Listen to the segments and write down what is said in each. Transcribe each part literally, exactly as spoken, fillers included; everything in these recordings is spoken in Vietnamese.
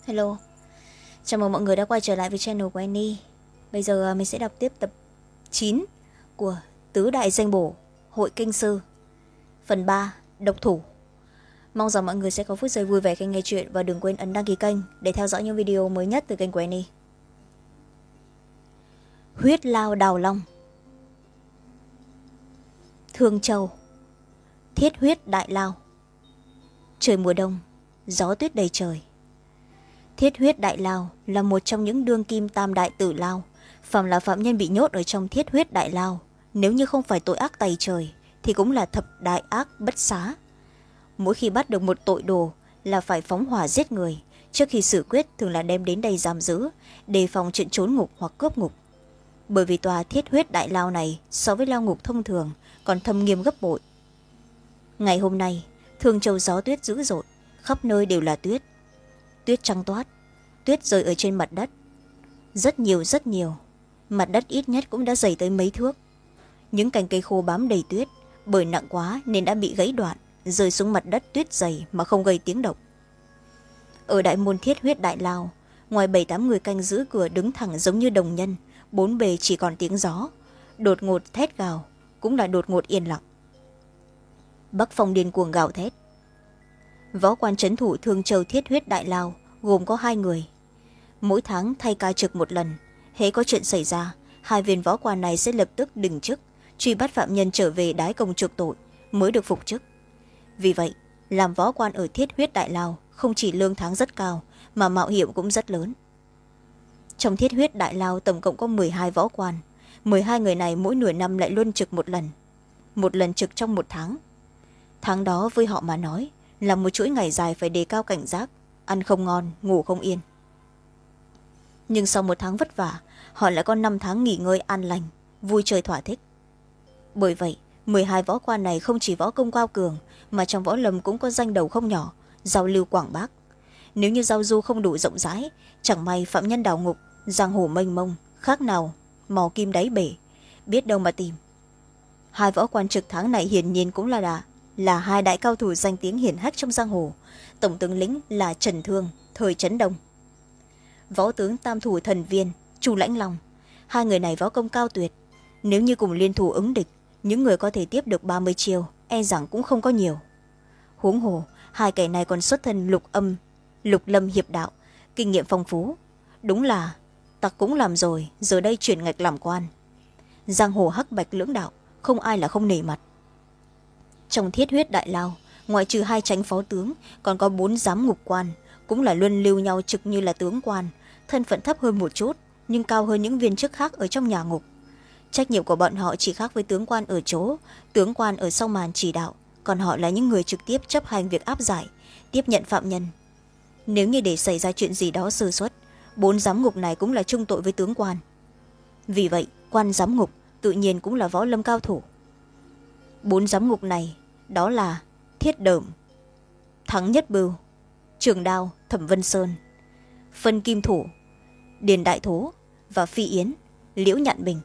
Hello, chào mừng mọi người đã quay trở lại với channel của Annie. Bây giờ mình sẽ đọc tiếp tập chín của Tứ Đại Danh Bổ Hội Kinh Sư, phần ba, Độc Thủ. Mong rằng mọi người sẽ có phút giây vui vẻ khi nghe chuyện và đừng quên ấn đăng ký kênh để theo dõi những video mới nhất từ kênh của Annie. Huyết Lao Đào Long, Thương Châu, Thiết Huyết Đại Lao. Trời mùa đông, gió tuyết đầy trời. Thiết Huyết Đại Lao là một trong những đương kim tam đại tử lao. Phàm là phạm nhân bị nhốt ở trong Thiết Huyết Đại Lao, nếu như không phải tội ác tày trời thì cũng là thập đại ác bất xá. Mỗi khi bắt được một tội đồ là phải phóng hỏa giết người. Trước khi xử quyết thường là đem đến đây giam giữ, đề phòng chuyện trốn ngục hoặc cướp ngục. Bởi vì tòa Thiết Huyết Đại Lao này so với lao ngục thông thường còn thâm nghiêm gấp bội. Ngày hôm nay, Thương Châu gió tuyết dữ dội, khắp nơi đều là tuyết. Tuyết trắng toát, tuyết rơi ở trên mặt đất. Rất nhiều rất nhiều, mặt đất ít nhất cũng đã dày tới mấy thước. Những cành cây khô bám đầy tuyết, bởi nặng quá nên đã bị gãy đoạn, rơi xuống mặt đất tuyết dày mà không gây tiếng động. Ở đại môn Thiết Huyết Đại Lao, ngoài bảy tám người canh giữ cửa đứng thẳng giống như đồng nhân, bốn bề chỉ còn tiếng gió. Đột ngột thét gào, cũng là đột ngột yên lặng. Bắc Phong điên cuồng gào thét. Võ quan trấn thủ Thương Châu Thiết Huyết Đại Lao gồm có hai người. Mỗi tháng thay ca trực một lần, hễ có chuyện xảy ra, hai viên võ quan này sẽ lập tức đình chức, truy bắt phạm nhân trở về đái công chuộc tội mới được phục chức. Vì vậy, làm võ quan ở Thiết Huyết Đại Lao không chỉ lương tháng rất cao mà mạo hiểm cũng rất lớn. Trong Thiết Huyết Đại Lao tổng cộng có m ộ ư ơ i hai võ quan, m ộ ư ơ i hai người này mỗi nửa năm lại luân trực một lần, một lần trực trong một tháng. Tháng đó với họ mà nói là một chuỗi ngày dài phải đề cao cảnh giác, ăn không ngon, ngủ không yên. Nhưng sau một tháng vất vả, họ lại có năm tháng nghỉ ngơi an lành, vui chơi thỏa thích. Bởi vậy, m ộ ư ơ i hai võ quan này không chỉ võ công cao cường mà trong võ lâm cũng có danh đầu không nhỏ, giao lưu quảng bác. Nếu như giao du không đủ rộng rãi, chẳng may phạm nhân đào ngục, giang hồ mênh mông, khác nào mò kim đáy bể, biết đâu mà tìm. Hai võ quan trực tháng này hiển nhiên cũng là đà là hai đại cao thủ danh tiếng hiển hách trong giang hồ. Tổng tướng lĩnh là Trần Thương, thời Trấn Đông. Võ tướng tam thủ Thần Viên, Chu Lãnh Long. Hai người này võ công cao tuyệt, nếu như cùng liên thủ ứng địch, những người có thể tiếp được ba mươi chiêu e rằng cũng không có nhiều. Huống hồ hai kẻ này còn xuất thân lục âm lục lâm hiệp đạo, kinh nghiệm phong phú. Đúng là tặc cũng làm rồi, giờ đây chuyển ngạch làm quan. Giang hồ hắc bạch lưỡng đạo, không ai là không nể mặt. Trong Thiết Huyết Đại Lao, ngoại trừ hai chánh phó tướng, còn có bốn giám ngục quan, cũng là luân lưu nhau trực như là tướng quan, thân phận thấp hơn một chút nhưng cao hơn những viên chức khác ở trong nhà ngục. Trách nhiệm của bọn họ chỉ khác với tướng quan ở chỗ, tướng quan ở sau màn chỉ đạo, còn họ là những người trực tiếp chấp hành việc áp giải, tiếp nhận phạm nhân. Nếu như để xảy ra chuyện gì đó sơ suất, bốn giám ngục này cũng là chung tội với tướng quan. Vì vậy, quan giám ngục tự nhiên cũng là võ lâm cao thủ. Bốn giám ngục này đó là Thiết Đởm, Thắng Nhất Bưu, Trường Đao Thẩm Vân Sơn, Phân Kim Thủ Điền Đại Thố và Phi Yến Liễu Nhạn Bình.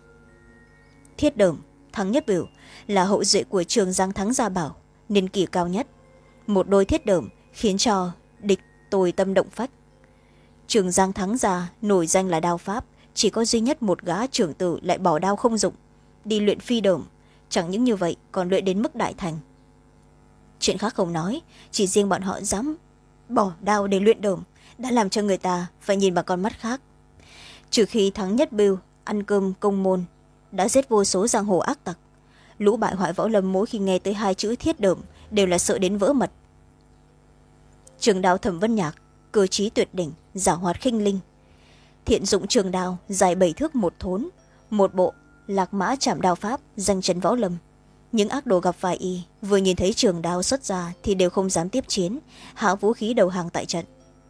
Thiết Đởm, Thắng Nhất Bưu là hậu duệ của Trường Giang Thắng Gia Bảo, niên kỷ cao nhất. Một đôi thiết đởm khiến cho địch tồi tâm động phách. Trường Giang Thắng Gia nổi danh là đao pháp, chỉ có duy nhất một gã trưởng tử lại bỏ đao không dụng, đi luyện phi đởm. Chẳng những như vậy còn luyện đến mức đại thành. Chuyện khác không nói, chỉ riêng bọn họ dám bỏ đao để luyện đởm đã làm cho người ta phải nhìn bằng con mắt khác. Trừ khi Thắng Nhất Bưu ăn cơm công môn, đã giết vô số giang hồ ác tặc, lũ bại hoại võ lâm mỗi khi nghe tới hai chữ thiết đởm đều là sợ đến vỡ mật. Trường Đao Thẩm Vân Nhạc cơ trí tuyệt đỉnh, giả hoạt khinh linh. Thiện dụng trường đao dài bảy thước một thốn, một bộ Lạc Mã Trảm Đao pháp danh chấn võ lâm. Những ác đồ gặp phải y vừa nhìn thấy trường đao xuất ra thì đều không dám tiếp chiến, hạ vũ khí đầu hàng tại trận.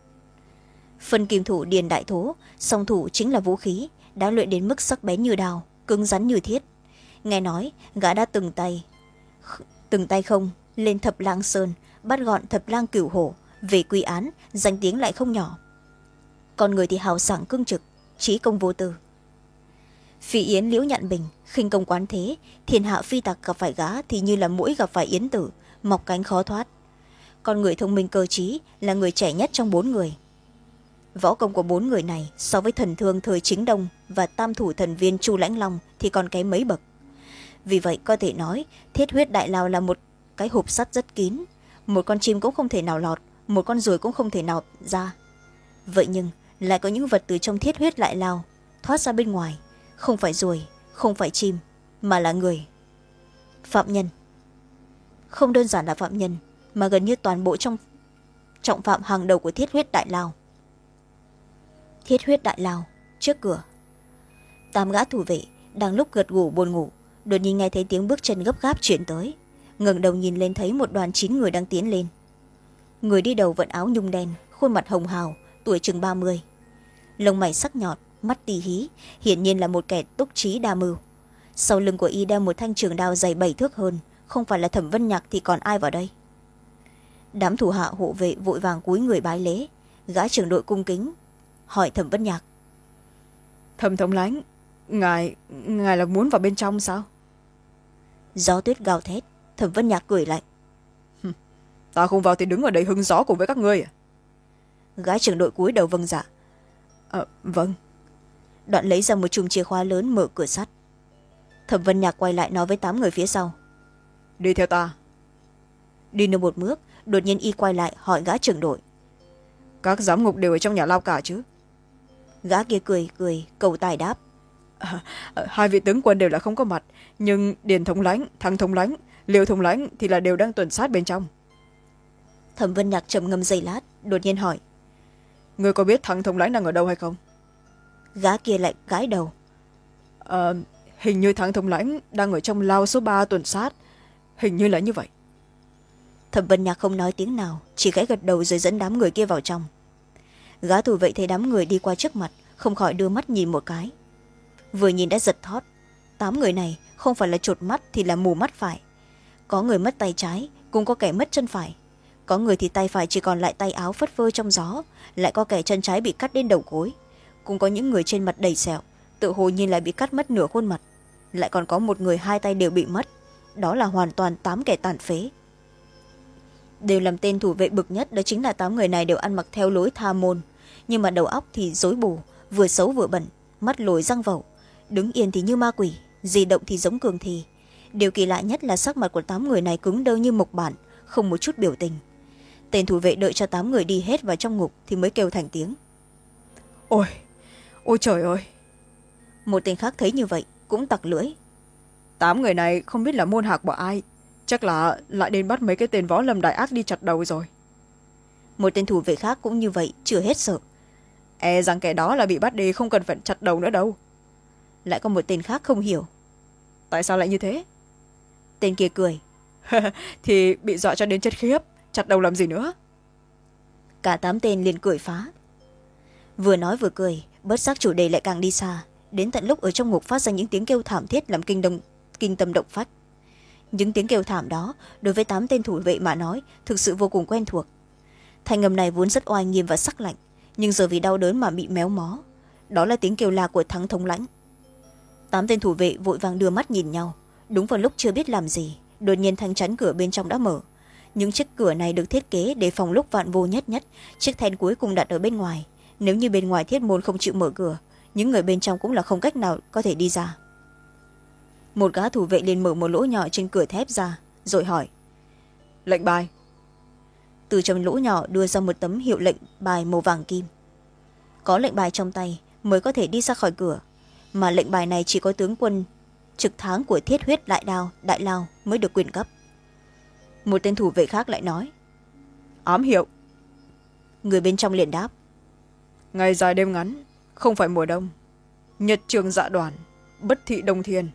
Phân Kim Thủ Điền Đại Thố, song thủ chính là vũ khí, đã luyện đến mức sắc bén như đao, cứng rắn như thiết. Nghe nói gã đã từng tay từng tay không lên Thập Lang Sơn bắt gọn Thập Lang Cửu Hổ về quy án, danh tiếng lại không nhỏ. Còn người thì hào sảng cương trực, trí công vô tư. Phi Yến Liễu Nhạn Bình khinh công quán thế, thiên hạ phi tặc gặp phải gã thì như là mũi gặp phải yến tử, mọc cánh khó thoát. Còn người thông minh cơ trí là người trẻ nhất trong bốn người. võ công của bốn người này so với thần thương thời chính đông và tam thủ thần viên chu lãnh long thì còn kém mấy bậc. Vì vậy có thể nói thiết huyết đại lao là một cái hộp sắt rất kín, một con chim cũng không thể nào lọt, một con ruồi cũng không thể nào ra. Vậy nhưng lại có những vật từ trong thiết huyết đại lao thoát ra bên ngoài, không phải ruồi, không phải chim, mà là người. Phạm nhân. Không đơn giản là phạm nhân, mà gần như toàn bộ trong trọng phạm hàng đầu của thiết huyết đại lao. Thiết huyết đại lao, trước cửa. Tám gã thủ vệ đang lúc gật gù buồn ngủ, đột nhiên nghe thấy tiếng bước chân gấp gáp chuyển tới. Ngẩng đầu nhìn lên thấy một đoàn chín người đang tiến lên. Người đi đầu vận áo nhung đen, khuôn mặt hồng hào, tuổi chừng ba mươi. Lông mày sắc nhọn, mắt tì hí, hiển nhiên là một kẻ túc trí đa mưu. Sau lưng của y đeo một thanh trường đao dày bảy thước hơn, không phải là Thẩm Vân Nhạc thì còn ai vào đây. Đám thủ hạ hộ vệ vội vàng cúi người bái lễ. Gã trưởng đội cung kính hỏi Thẩm Vân Nhạc: Thẩm thống lãnh, ngài ngài là muốn vào bên trong sao? Gió tuyết gào thét. Thẩm Vân Nhạc cười lạnh: Ta không vào thì đứng ở đây hứng gió cùng với các ngươi à? Gã trưởng đội cúi đầu vâng dạ. Ờ, vâng. Đoạn lấy ra một chùm chìa khóa lớn mở cửa sắt. Thẩm Vân Nhạc quay lại nói với tám người phía sau: Đi theo ta. Đi được một bước, đột nhiên y quay lại hỏi gã trưởng đội: Các giám ngục đều ở trong nhà lao cả chứ? Gã kia cười cười cầu tài đáp: à, hai vị tướng quân đều là không có mặt, nhưng Điền thống lãnh, Thăng thống lãnh, Liêu thống lãnh thì là đều đang tuần sát bên trong. Thẩm Vân Nhạc trầm ngâm giây lát, đột nhiên hỏi: Ngươi có biết Thăng thống lãnh đang ở đâu hay không? Gã kia lại gãi đầu: à, hình như Thăng thống lãnh đang ở trong lao số ba tuần sát, hình như là như vậy. Thẩm Vân Nhạc không nói tiếng nào, chỉ khẽ gật đầu rồi dẫn đám người kia vào trong. Gã thủ vệ thấy đám người đi qua trước mặt, không khỏi đưa mắt nhìn một cái. Vừa nhìn đã giật thót. Tám người này không phải là chột mắt thì là mù mắt phải. Có người mất tay trái, cũng có kẻ mất chân phải. Có người thì tay phải chỉ còn lại tay áo phất phơ trong gió, lại có kẻ chân trái bị cắt đến đầu gối. Cũng có những người trên mặt đầy sẹo, tự hồ như lại bị cắt mất nửa khuôn mặt. Lại còn có một người hai tay đều bị mất. Đó là hoàn toàn tám kẻ tàn phế. Đều làm tên thủ vệ bực nhất, đó chính là tám người này đều ăn mặc theo lối tha môn, nhưng mà đầu óc thì rối bù, vừa xấu vừa bẩn, mắt lồi răng vẩu, đứng yên thì như ma quỷ, di động thì giống cường thi. Điều kỳ lạ nhất là sắc mặt của tám người này cứng đơ như mộc bản, không một chút biểu tình. Tên thủ vệ đợi cho tám người đi hết vào trong ngục thì mới kêu thành tiếng: Ôi, ôi trời ơi! Một tên khác thấy như vậy cũng tặc lưỡi: Tám người này không biết là môn hạc của ai, chắc là lại đến bắt mấy cái tên võ lâm đại ác đi chặt đầu rồi. Một tên thủ vệ khác cũng như vậy, chưa hết sợ: E rằng kẻ đó là bị bắt đi, không cần phải chặt đầu nữa đâu. Lại có một tên khác không hiểu: Tại sao lại như thế? Tên kia cười: Thì bị dọa cho đến chết khiếp, chặt đầu làm gì nữa. Cả tám tên liền cười phá. Vừa nói vừa cười, bất giác chủ đề lại càng đi xa, đến tận lúc ở trong ngục phát ra những tiếng kêu thảm thiết làm kinh, đông, kinh tâm động phách. Những tiếng kêu thảm đó đối với tám tên thủ vệ mà nói thực sự vô cùng quen thuộc. Thanh âm này vốn rất oai nghiêm và sắc lạnh, nhưng giờ vì đau đớn mà bị méo mó. Đó là tiếng kêu la của Thắng thống lãnh. Tám tên thủ vệ vội vàng đưa mắt nhìn nhau. Đúng vào lúc chưa biết làm gì, đột nhiên thanh chắn cửa bên trong đã mở. Những chiếc cửa này được thiết kế để phòng lúc vạn vô nhất nhất, chiếc then cuối cùng đặt ở bên ngoài. Nếu như bên ngoài thiết môn không chịu mở cửa, những người bên trong cũng là không cách nào có thể đi ra. Một gã thủ vệ liền mở một lỗ nhỏ trên cửa thép ra, rồi hỏi: Lệnh bài. Từ trong lỗ nhỏ đưa ra một tấm hiệu lệnh bài màu vàng kim. Có lệnh bài trong tay mới có thể đi ra khỏi cửa, mà lệnh bài này chỉ có tướng quân trực tháng của thiết huyết đại đao đại lao mới được quyền cấp. Một tên thủ vệ khác lại nói: Ám hiệu. Người bên trong liền đáp: Ngày dài đêm ngắn, không phải mùa đông, nhật trường dạ đoàn, bất thị đông thiên.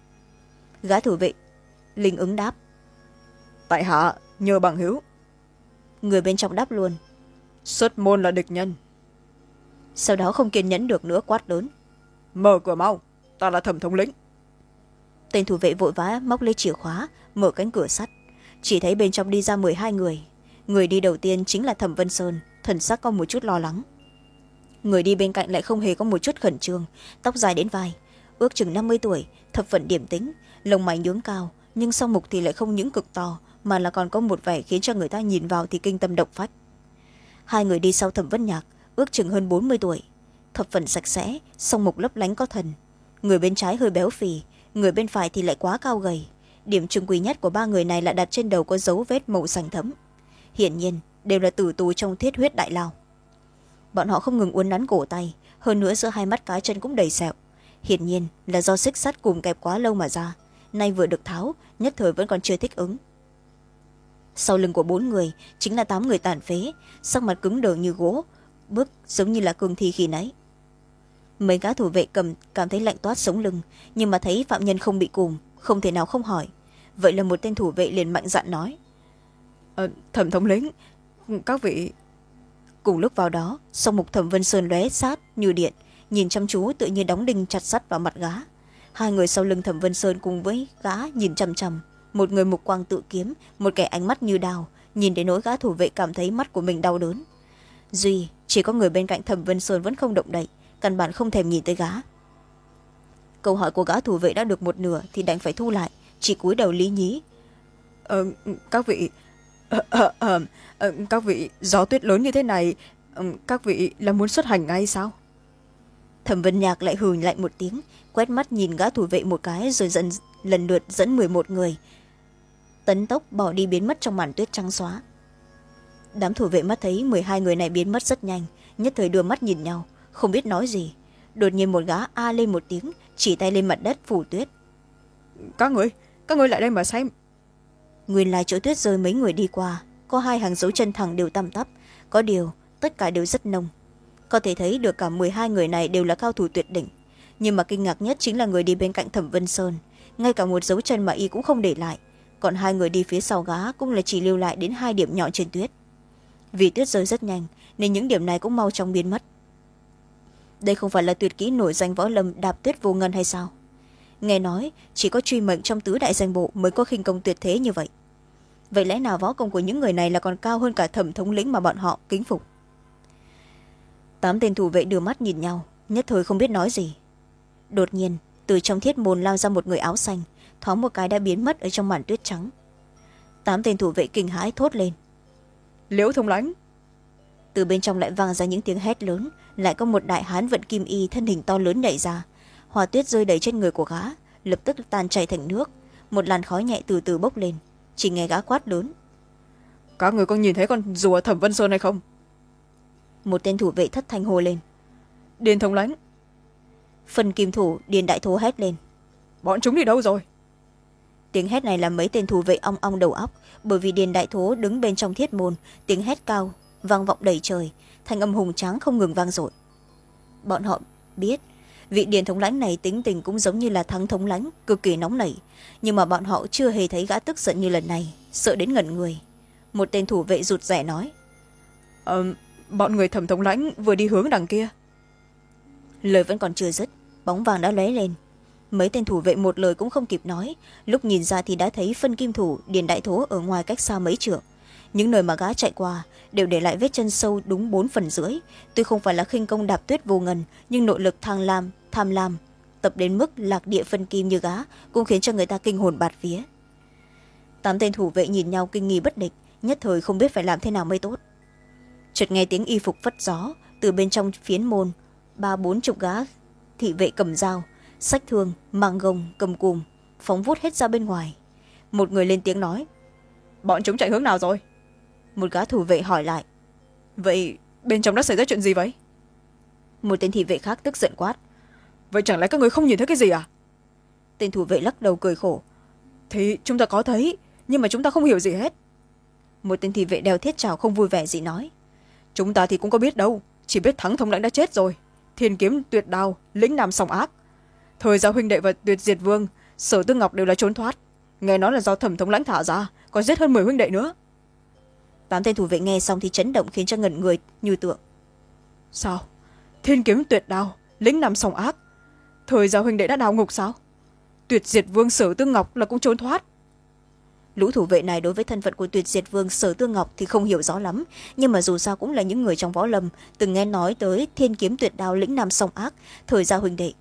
Gã thủ vệ linh ứng đáp: Tại hạ nhờ bằng hữu. Người bên trong đáp luôn: Xuất môn là địch nhân. Sau đó không kiên nhẫn được nữa, quát lớn: Mở cửa mau, ta là Thẩm thống lĩnh. Tên thủ vệ vội vã móc lấy chìa khóa, mở cánh cửa sắt. Chỉ thấy bên trong đi ra mười hai người. Người đi đầu tiên chính là Thẩm Vân Sơn, thần sắc có một chút lo lắng. Người đi bên cạnh lại không hề có một chút khẩn trương, tóc dài đến vai, ước chừng năm mươi tuổi, thập phần điềm tĩnh, lông mày nhướng cao, nhưng sau mục thì lại không những cực to, mà là còn có một vẻ khiến cho người ta nhìn vào thì kinh tâm động phách. Hai người đi sau Thẩm Vân Nhạc ước chừng hơn bốn mươi tuổi, thập phần sạch sẽ, song mục lấp lánh có thần. Người bên trái hơi béo phì, người bên phải thì lại quá cao gầy. Điểm chung quý nhất của ba người này là đặt trên đầu có dấu vết màu xanh thẫm, hiển nhiên đều là tử tù trong thiết huyết đại lao. Bọn họ không ngừng uốn nắn cổ tay, hơn nữa giữa hai mắt cá chân cũng đầy sẹo, hiển nhiên là do xích sắt cùng kẹp quá lâu mà ra, nay vừa được tháo, nhất thời vẫn còn chưa thích ứng. Sau lưng của bốn người chính là tám người tàn phế, sắc mặt cứng đờ như gỗ, bước giống như là cương thi khi nãy. Mấy gã thủ vệ cầm cảm thấy lạnh toát sống lưng, nhưng mà thấy phạm nhân không bị cùm, không thể nào không hỏi. Vậy là một tên thủ vệ liền mạnh dạn nói: ờ, Thẩm thống lĩnh, các vị. Cùng lúc vào đó, song mục Thẩm Vân Sơn lóe sát như điện, nhìn chăm chú tự như đóng đinh chặt sắt vào mặt gã. Hai người sau lưng Thẩm Vân Sơn cùng với gã nhìn chằm chằm, một người mục quang tự kiếm, một kẻ ánh mắt như đào, nhìn đến nỗi gã thủ vệ cảm thấy mắt của mình đau đớn. Duy chỉ có người bên cạnh Thẩm Vân Sơn vẫn không động đậy, căn bản không thèm nhìn tới gã. Câu hỏi của gã thủ vệ đã được một nửa thì đành phải thu lại, chỉ cúi đầu lý nhí: ờ, các vị ờ, ờ, ờ, ờ, các vị, gió tuyết lớn như thế này, ờ, các vị là muốn xuất hành ngay sao? Thẩm Vân Nhạc lại hừ lạnh một tiếng, quét mắt nhìn gã thủ vệ một cái rồi dần lần lượt dẫn mười một người tấn tốc bỏ đi biến mất trong màn tuyết trắng xóa. Đám thủ vệ mắt thấy mười hai người này biến mất rất nhanh, nhất thời đưa mắt nhìn nhau, không biết nói gì. Đột nhiên một gã a lên một tiếng, chỉ tay lên mặt đất phủ tuyết: các người các người lại đây mà xem. Nguyên lai chỗ tuyết rơi mấy người đi qua, có hai hàng dấu chân thẳng đều tăm tắp, có điều tất cả đều rất nông. Có thể thấy được cả mười hai người này đều là cao thủ tuyệt đỉnh, nhưng mà kinh ngạc nhất chính là người đi bên cạnh Thẩm Vân Sơn, ngay cả một dấu chân mà y cũng không để lại, còn hai người đi phía sau gã cũng là chỉ lưu lại đến hai điểm nhọn trên tuyết. Vì tuyết rơi rất nhanh nên những điểm này cũng mau chóng biến mất. Đây không phải là tuyệt kỹ nổi danh võ lâm đạp tuyết vô ngân hay sao? Nghe nói chỉ có truy mệnh trong tứ đại danh bộ mới có khinh công tuyệt thế như vậy. Vậy lẽ nào võ công của những người này là còn cao hơn cả Thẩm thống lĩnh mà bọn họ kính phục? Tám tên thủ vệ đưa mắt nhìn nhau, nhất thời không biết nói gì. Đột nhiên từ trong thiết môn lao ra một người áo xanh, thoáng một cái đã biến mất ở trong màn tuyết trắng. Tám tên thủ vệ kinh hãi thốt lên: Liễu thống lãnh! Từ bên trong lại vang ra những tiếng hét lớn, lại có một đại hán vận kim y thân hình to lớn nhảy ra. Hoa tuyết rơi đầy trên người của gã, lập tức tan chảy thành nước, một làn khói nhẹ từ từ bốc lên. Chỉ nghe gã quát lớn: các người có nhìn thấy con rùa Thẩm Vân Sơn hay không? Một tên thủ vệ thất thanh hô lên: Điền thống lãnh! Phần kim thủ Điền đại thố hét lên: bọn chúng đi đâu rồi? Tiếng hét này làm mấy tên thủ vệ ong ong đầu óc, bởi vì Điền đại thố đứng bên trong thiết môn, tiếng hét cao vang vọng đầy trời, thanh âm hùng tráng không ngừng vang dội. Bọn họ biết vị Điền thống lãnh này tính tình cũng giống như là Thắng thống lãnh, cực kỳ nóng nảy, nhưng mà bọn họ chưa hề thấy gã tức giận như lần này, sợ đến ngẩn người. Một tên thủ vệ rụt rè nói: ờ, bọn người Thẩm thống lãnh vừa đi hướng đằng kia. Lời vẫn còn chưa dứt, bóng vàng đã lóe lên. Mấy tên thủ vệ một lời cũng không kịp nói, lúc nhìn ra thì đã thấy phân kim thủ Điền đại thố ở ngoài cách xa mấy trượng. Những nơi mà gã chạy qua đều để lại vết chân sâu đúng bốn phần rưỡi. Tuy không phải là khinh công đạp tuyết vô ngần, nhưng nội lực tham lam tham lam tập đến mức lạc địa phân kim như gã cũng khiến cho người ta kinh hồn bạt vía. Tám tên thủ vệ nhìn nhau kinh nghi bất định, nhất thời không biết phải làm thế nào mới tốt. Chợt nghe tiếng y phục phất gió, từ bên trong phiến môn ba bốn chục gã thị vệ cầm dao, xách thương, mang gông, cầm cùm phóng vút hết ra bên ngoài. Một người lên tiếng nói: bọn chúng chạy hướng nào rồi? Một gã thủ vệ hỏi lại: vậy bên trong đã xảy ra chuyện gì vậy? Một tên thị vệ khác tức giận quát: vậy chẳng lẽ các người không nhìn thấy cái gì à? Tên thủ vệ lắc đầu cười khổ: thì chúng ta có thấy, nhưng mà chúng ta không hiểu gì hết. Một tên thị vệ đeo thiết trảo không vui vẻ gì nói: chúng ta thì cũng có biết đâu, chỉ biết Thắng thống lãnh đã chết rồi, Thiên kiếm tuyệt đao lĩnh nam song ác, Thời Giao huynh đệ và Tuyệt diệt vương Sở Tư Ngọc đều là trốn thoát, nghe nói là do Thẩm thống lãnh thả ra, còn giết hơn mười huynh đệ nữa. Tám tên thủ vệ nghe xong thì chấn động khiến cho ngẩn người như tượng. sao? Thiên kiếm tuyệt đao lĩnh nam song ác, Thời Giao huynh đệ đã đào ngục sao? Tuyệt diệt vương Sở Tư Ngọc là cũng trốn thoát. Lũ thủ vệ này đối với thân phận của Tuyệt diệt vương Sở Tư Ngọc thì không hiểu rõ lắm, nhưng mà dù sao cũng là những người trong võ lâm từng nghe nói tới thiên kiếm tuyệt đao lĩnh nam song ác, Thời Giao huynh đệ.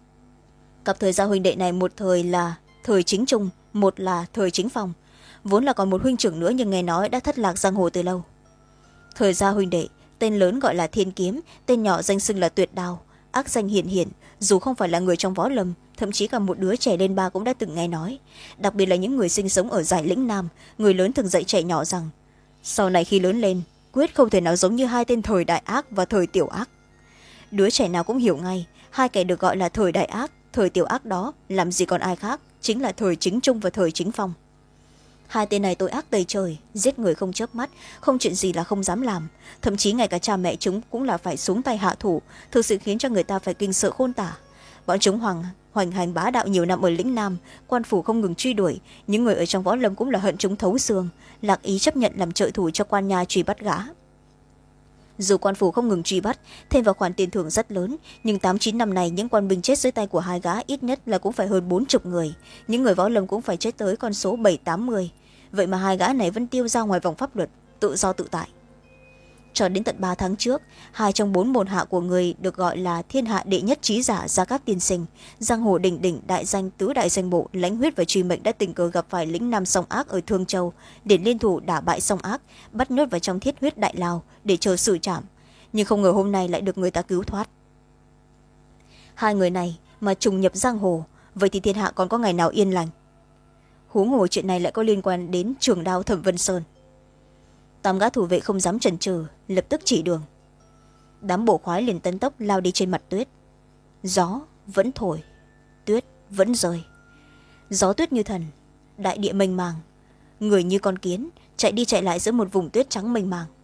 Cặp Thời Giao huynh đệ này một thời là Thời Chính Trung, một là Thời Chính Phong, vốn là còn một huynh trưởng nữa nhưng nghe nói đã thất lạc giang hồ từ lâu. Thời Giao huynh đệ tên lớn gọi là Thiên Kiếm, tên nhỏ danh xưng là Tuyệt Đao, ác danh hiển hiển, dù không phải là người trong võ lâm, thậm chí cả một đứa trẻ lên ba cũng đã từng nghe nói. Đặc biệt là những người sinh sống ở dải lĩnh Nam, người lớn thường dạy trẻ nhỏ rằng sau này khi lớn lên, quyết không thể nào giống như hai tên thời đại ác và thời tiểu ác. Đứa trẻ nào cũng hiểu ngay, hai kẻ được gọi là thời đại ác, thời tiểu ác đó làm gì còn ai khác, chính là thời Chính Trung và thời Chính Phong. Hai tên này tội ác tày trời, giết người không chớp mắt, không chuyện gì là không dám làm, thậm chí ngay cả cha mẹ chúng cũng là phải xuống tay hạ thủ, thực sự khiến cho người ta phải kinh sợ khôn tả. Bọn chúng hoàng hoành hành bá đạo nhiều năm ở lĩnh Nam, quan phủ không ngừng truy đuổi, những người ở trong võ lâm cũng là hận chúng thấu xương, lạc ý chấp nhận làm trợ thủ cho quan nha truy bắt gã. Dù quan phủ không ngừng truy bắt, thêm vào khoản tiền thưởng rất lớn, nhưng tám chín năm này những quan binh chết dưới tay của hai gã ít nhất là cũng phải hơn bốn chục người, những người võ lâm cũng phải chết tới con số bảy tám mươi. Vậy mà hai gã này vẫn tiêu ra ngoài vòng pháp luật, tự do tự tại. Cho đến tận ba tháng trước, hai trong bốn môn hạ của người được gọi là thiên hạ đệ nhất trí giả Gia Cát Tiên Sinh, giang hồ đỉnh đỉnh đại danh tứ đại danh bộ lãnh huyết và truy mệnh đã tình cờ gặp phải lĩnh Nam Song Ác ở Thương Châu, để liên thủ đả bại Song Ác, bắt nhốt vào trong thiết huyết đại lao để chờ xử trảm, nhưng không ngờ hôm nay lại được người ta cứu thoát. Hai người này mà trùng nhập giang hồ, vậy thì thiên hạ còn có ngày nào yên lành. Huống hồ chuyện này lại có liên quan đến Trường Đao Thẩm Vân Sơn. Tám gã thủ vệ không dám chần chừ, lập tức chỉ đường. Đám bổ khoái liền tấn tốc lao đi trên mặt tuyết. Gió vẫn thổi, tuyết vẫn rơi. Gió tuyết như thần, đại địa mênh màng, người như con kiến chạy đi chạy lại giữa một vùng tuyết trắng mênh màng.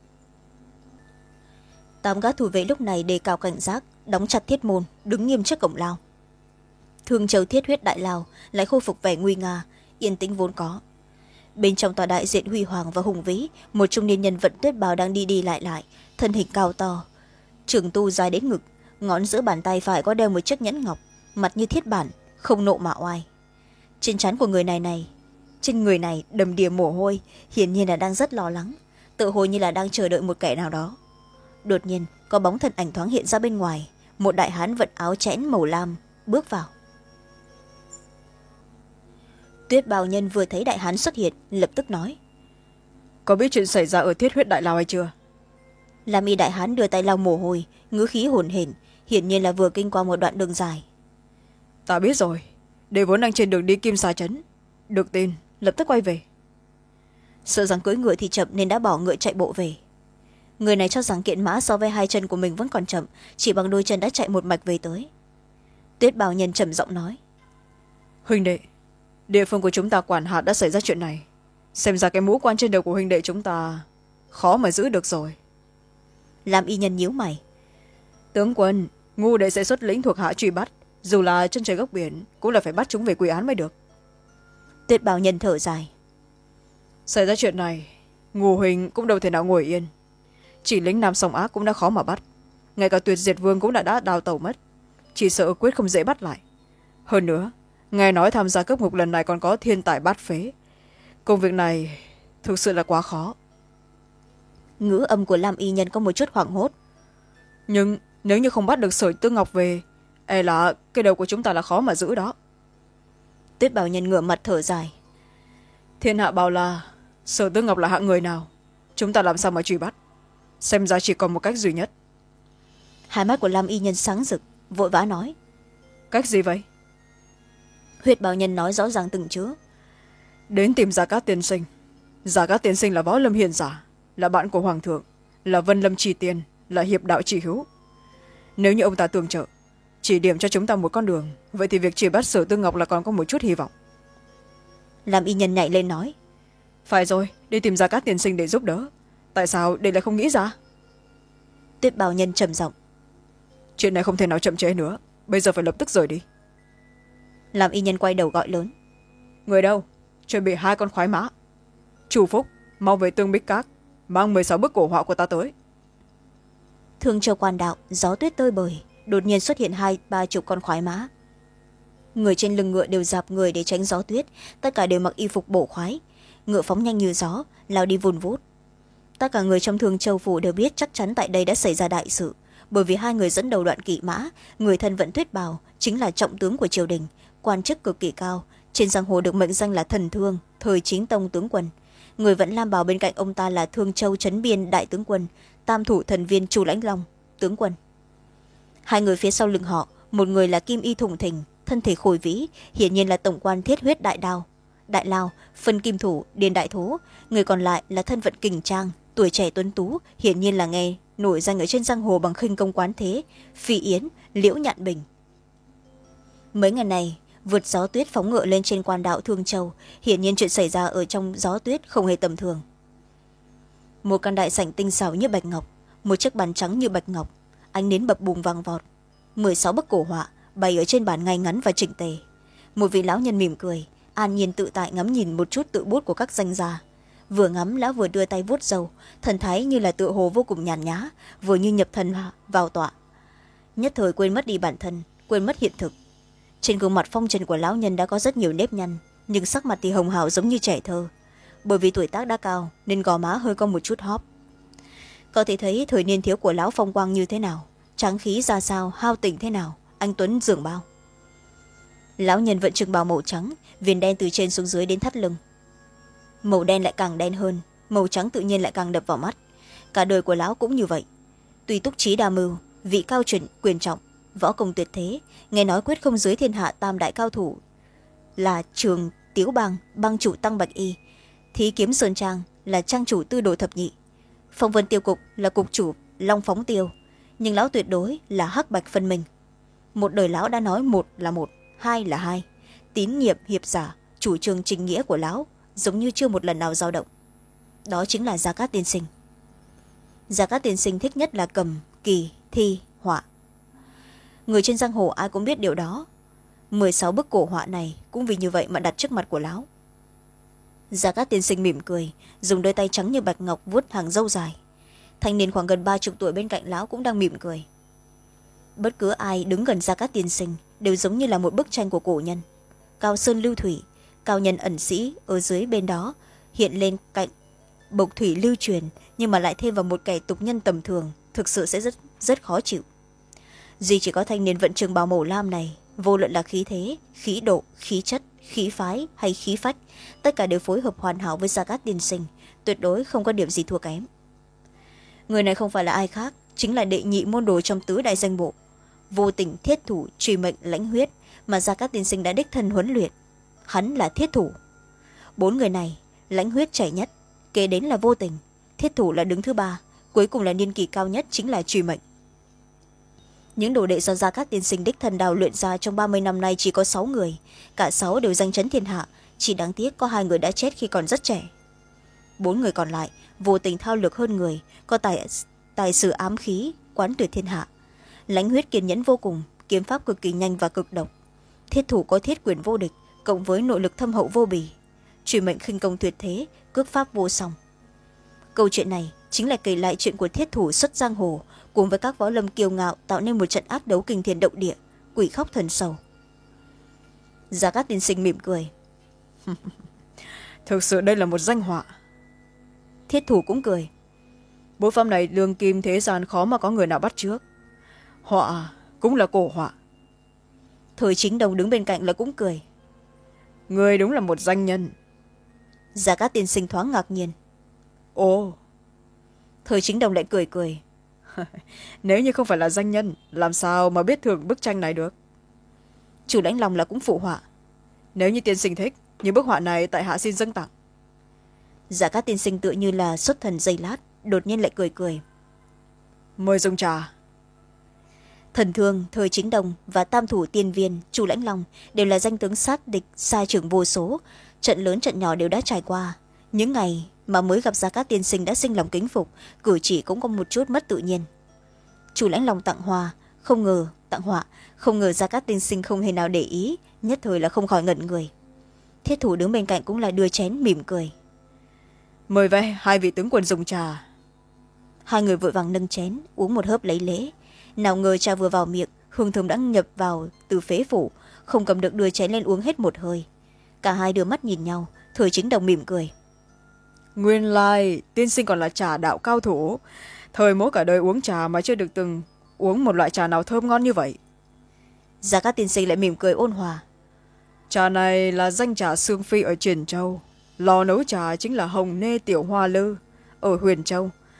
Tám gã thủ vệ lúc này đề cao cảnh giác, đóng chặt thiết môn, đứng nghiêm trước cổng lao. Thương Châu thiết huyết đại lao lại khôi phục vẻ nguy nga, yên tĩnh vốn có. Bên trong tòa đại diện huy hoàng và hùng vĩ, một trung niên nhân vận tuyết bào đang đi đi lại lại, thân hình cao to, trường tu dài đến ngực, ngón giữa bàn tay phải có đeo một chiếc nhẫn ngọc, mặt như thiết bản, không nộ mà oai. Trên trán của người này này trên người này đầm đìa mồ hôi, hiển nhiên là đang rất lo lắng, tự hồ như là đang chờ đợi một kẻ nào đó. Đột nhiên có bóng thân ảnh thoáng hiện ra bên ngoài, một đại hán vận áo chẽn màu lam bước vào. Tuyết bào nhân vừa thấy đại hán xuất hiện, lập tức nói: Có biết chuyện xảy ra ở thiết huyết đại lao hay chưa? Lam y đại hán đưa tay lau mồ hôi, ngữ khí hồn hển, hiển nhiên là vừa kinh qua một đoạn đường dài. Ta biết rồi, để vốn đang trên đường đi Kim Sa Trấn, được tin lập tức quay về. Sợ rằng cưỡi ngựa thì chậm nên đã bỏ ngựa chạy bộ về. Người này cho rằng kiện mã so với hai chân của mình vẫn còn chậm, chỉ bằng đôi chân đã chạy một mạch về tới. Tuyết bào nhân trầm giọng nói: Huynh đệ, địa phương của chúng ta quản hạt đã xảy ra chuyện này, xem ra cái mũ quan trên đầu của huynh đệ chúng ta khó mà giữ được rồi. Lam y nhân nhíu mày: Tướng quân, ngu đệ sẽ xuất lĩnh thuộc hạ truy bắt, dù là chân trời góc biển cũng là phải bắt chúng về quy án mới được. Tuyết bào nhân thở dài: Xảy ra chuyện này, ngu huynh cũng đâu thể nào ngồi yên. Chỉ lính Nam Song Ác cũng đã khó mà bắt, ngay cả Tuyệt Diệt Vương cũng đã, đã đào tẩu mất, chỉ sợ quyết không dễ bắt lại. Hơn nữa, nghe nói tham gia cấp ngục lần này còn có thiên tài bát phế, công việc này thực sự là quá khó. Ngữ âm của Lam y nhân có một chút hoảng hốt: Nhưng nếu như không bắt được Sở Tư Ngọc về, e là cái đầu của chúng ta là khó mà giữ đó. Tuyết bào nhân ngửa mặt thở dài: Thiên hạ bảo là Sở Tư Ngọc là hạng người nào, chúng ta làm sao mà truy bắt, xem ra chỉ còn một cách duy nhất. Hai mắt của Lam y nhân sáng rực, vội vã nói: Cách gì vậy? Huyết bào nhân nói rõ ràng từng chữ: Đến tìm Gia Cát Tiên Sinh. Gia Cát Tiên Sinh là võ lâm hiền giả, là bạn của hoàng thượng, là vân lâm trì tiên, là hiệp đạo trì hữu. Nếu như ông ta tương trợ, chỉ điểm cho chúng ta một con đường, vậy thì việc truy bắt Sở Tư Ngọc là còn có một chút hy vọng. Lam y nhân nhảy lên nói: Phải rồi, đi tìm Gia Cát Tiên Sinh để giúp đỡ. Tại sao đệ lại không nghĩ ra? Tuyết bào nhân trầm giọng: Chuyện này không thể nào chậm trễ nữa, bây giờ phải lập tức rời đi. Lam y nhân quay đầu gọi lớn: Người đâu? Chuẩn bị hai con khoái mã. Chủ Phúc, mau về Tương Bích Các, mang mười sáu bức cổ họa của ta tới. Thương Châu quan đạo, gió tuyết tơi bời, đột nhiên xuất hiện hai ba chục con khoái mã. Người trên lưng ngựa đều dạp người để tránh gió tuyết, tất cả đều mặc y phục bổ khoái, ngựa phóng nhanh như gió, lao đi vùn vút. Tất cả người trong Thương Châu phủ đều biết chắc chắn tại đây đã xảy ra đại sự, bởi vì hai người dẫn đầu đoạn kỵ mã, người thân vận tuyết bào, chính là trọng tướng của triều đình, quan chức cực kỳ cao, trên giang hồ được mệnh danh là thần thương, thời Chính Tông tướng quân. Người vẫn lam bào bên cạnh ông ta là Thương Châu trấn biên đại tướng quân, tam thủ thần viên Chu Lãnh Long, tướng quân. Hai người phía sau lưng họ, một người là kim y thủng thình, thân thể khôi vĩ, hiển nhiên là tổng quan thiết huyết đại đao đại lao, phân kim thủ Điền Đại Thố. Người còn lại là thân phận kình trang, tuổi trẻ tuấn tú, hiển nhiên là nghe nổi danh ở trên giang hồ bằng khinh công quán thế, Phi Yến, Liễu Nhạn Bình. Mấy ngày này vượt gió tuyết phóng ngựa lên trên quan đạo Thương Châu, hiển nhiên chuyện xảy ra ở trong gió tuyết không hề tầm thường. Một căn đại sảnh tinh xảo như bạch ngọc, một chiếc bàn trắng như bạch ngọc, ánh nến bập bùng vang vọt, mười sáu bức cổ họa bày ở trên bàn ngay ngắn và chỉnh tề. Một vị lão nhân mỉm cười, an nhiên tự tại ngắm nhìn một chút tự bút của các danh gia. Vừa ngắm, lão vừa đưa tay vuốt râu, thần thái như là tựa hồ vô cùng nhàn nhã, vừa như nhập thần vào tọa. Nhất thời quên mất đi bản thân, quên mất hiện thực. Trên gương mặt phong trần của lão nhân đã có rất nhiều nếp nhăn, nhưng sắc mặt thì hồng hào giống như trẻ thơ. Bởi vì tuổi tác đã cao nên gò má hơi có một chút hóp. Có thể thấy thời niên thiếu của lão phong quang như thế nào, tráng khí ra sao, hao tình thế nào, anh tuấn dường bao. Lão nhân vận trường bào màu trắng, viền đen từ trên xuống dưới đến thắt lưng. Màu đen lại càng đen hơn, màu trắng tự nhiên lại càng đập vào mắt. Cả đời của lão cũng như vậy. Tuy túc trí đa mưu, vị cao chuẩn quyền trọng, võ công tuyệt thế, nghe nói quyết không dưới thiên hạ tam đại cao thủ là Trường Tiếu Bang, bang chủ Tăng Bạch Y, Thí Kiếm Sơn Trang là trang chủ Tư Đồ Thập Nhị, Phong Vân Tiêu Cục là cục chủ Long Phóng Tiêu, nhưng lão tuyệt đối là hắc bạch phân minh. Một đời lão đã nói một là một, hai là hai, tín nhiệm hiệp giả, chủ trương chính nghĩa của lão giống như chưa một lần nào dao động. Đó chính là Gia Cát Tiên Sinh. Gia Cát Tiên Sinh thích nhất là cầm, kỳ, thi, họa. Người trên giang hồ ai cũng biết điều đó. mười sáu bức cổ họa này cũng vì như vậy mà đặt trước mặt của lão. Gia Cát Tiên Sinh mỉm cười, dùng đôi tay trắng như bạch ngọc vuốt hàng râu dài. Thanh niên khoảng gần ba chục tuổi bên cạnh lão cũng đang mỉm cười. Bất cứ ai đứng gần Gia Cát Tiên Sinh đều giống như là một bức tranh của cổ nhân. Cao sơn lưu thủy, cao nhân ẩn sĩ ở dưới bên đó hiện lên cạnh bộc thủy lưu truyền, nhưng mà lại thêm vào một kẻ tục nhân tầm thường, thực sự sẽ rất rất khó chịu. Duy chỉ có thanh niên vận trường bào màu lam này, vô luận là khí thế, khí độ, khí chất, khí phái hay khí phách, tất cả đều phối hợp hoàn hảo với Gia Cát Tiên Sinh, tuyệt đối không có điểm gì thua kém. Người này không phải là ai khác, chính là đệ nhị môn đồ trong tứ đại danh bộ, vô tình thiết thủ truy mệnh lãnh huyết mà Gia Cát Tiên Sinh đã đích thân huấn luyện. Hắn là thiết thủ. Bốn người này, lãnh huyết trẻ nhất, kế đến là vô tình, thiết thủ là đứng thứ ba, cuối cùng là niên kỳ cao nhất chính là truy mệnh. Những đồ đệ do Gia Cát Tiên Sinh đích thân đào luyện ra trong ba mươi năm nay chỉ có sáu người, cả sáu đều danh chấn thiên hạ, chỉ đáng tiếc có hai người đã chết khi còn rất trẻ. Bốn người còn lại vô tình thao lược hơn người, có tài, tài sử ám khí, quán tuyệt thiên hạ. Lãnh huyết kiên nhẫn vô cùng, kiếm pháp cực kỳ nhanh và cực độc. Thiết thủ có thiết quyền vô địch, cộng với nội lực thâm hậu vô bì. Truy mệnh khinh công tuyệt thế, cước pháp vô song. Câu chuyện này chính là kể lại chuyện của thiết thủ xuất giang hồ, cùng với các võ lâm kiêu ngạo tạo nên một trận ác đấu kinh thiên động địa, quỷ khóc thần sầu. Gia Cát Tiên Sinh mỉm cười. Thực sự đây là một danh họa. Thiết thủ cũng cười. Bố pháp này lương kim thế gian khó mà có người nào bắt trước. Họa cũng là cổ họa. Thời Chính Đồng đứng bên cạnh là cũng cười. Người đúng là một danh nhân. Gia Cát Tiên Sinh thoáng ngạc nhiên. Ồ. Thời Chính Đồng lại cười cười. Nếu như không phải là danh nhân, làm sao mà biết thưởng bức tranh này được? Chủ Lãnh Long là cũng phụ họa. Nếu như tiên sinh thích, những bức họa này tại hạ xin dâng tặng. Gia Cát Tiên Sinh tựa như là xuất thần giây lát, đột nhiên lại cười cười. Mời dùng trà. Thần Thương, Thời Chính Đồng và tam thủ tiên viên Chu Lãnh Long đều là danh tướng sát địch sai trưởng vô số, trận lớn trận nhỏ đều đã trải qua. Những ngày mà mới gặp Gia Cát Tiên Sinh đã sinh lòng kính phục, cử chỉ cũng có một chút mất tự nhiên. Chu Lãnh Long tặng hoa, không ngờ tặng họa, không ngờ Gia Cát Tiên Sinh không hề nào để ý, nhất thời là không khỏi ngẩn người. Thiết thủ đứng bên cạnh cũng là đưa chén mỉm cười. Mời về hai vị tướng quân dùng trà. Hai người vội vàng nâng chén uống một hớp lấy lễ. Nào ngờ trà vừa vào miệng, hương thơm đã nhập vào từ phế phủ, không cầm được đưa chén lên uống hết một hơi. Cả hai đưa mắt nhìn nhau, Thời Chính Đồng mỉm cười. Nguyên lai tiên sinh còn là trà đạo cao thủ, thời mỗi cả đời uống trà mà chưa được từng uống một loại trà nào thơm ngon như vậy. Gia Cát Tiên Sinh lại mỉm cười ôn hòa. Trà này là danh trà Sương Phi ở Truyền Châu, lò nấu trà chính là Hồng Nê Tiểu Hoa Lư ở Huyền Châu.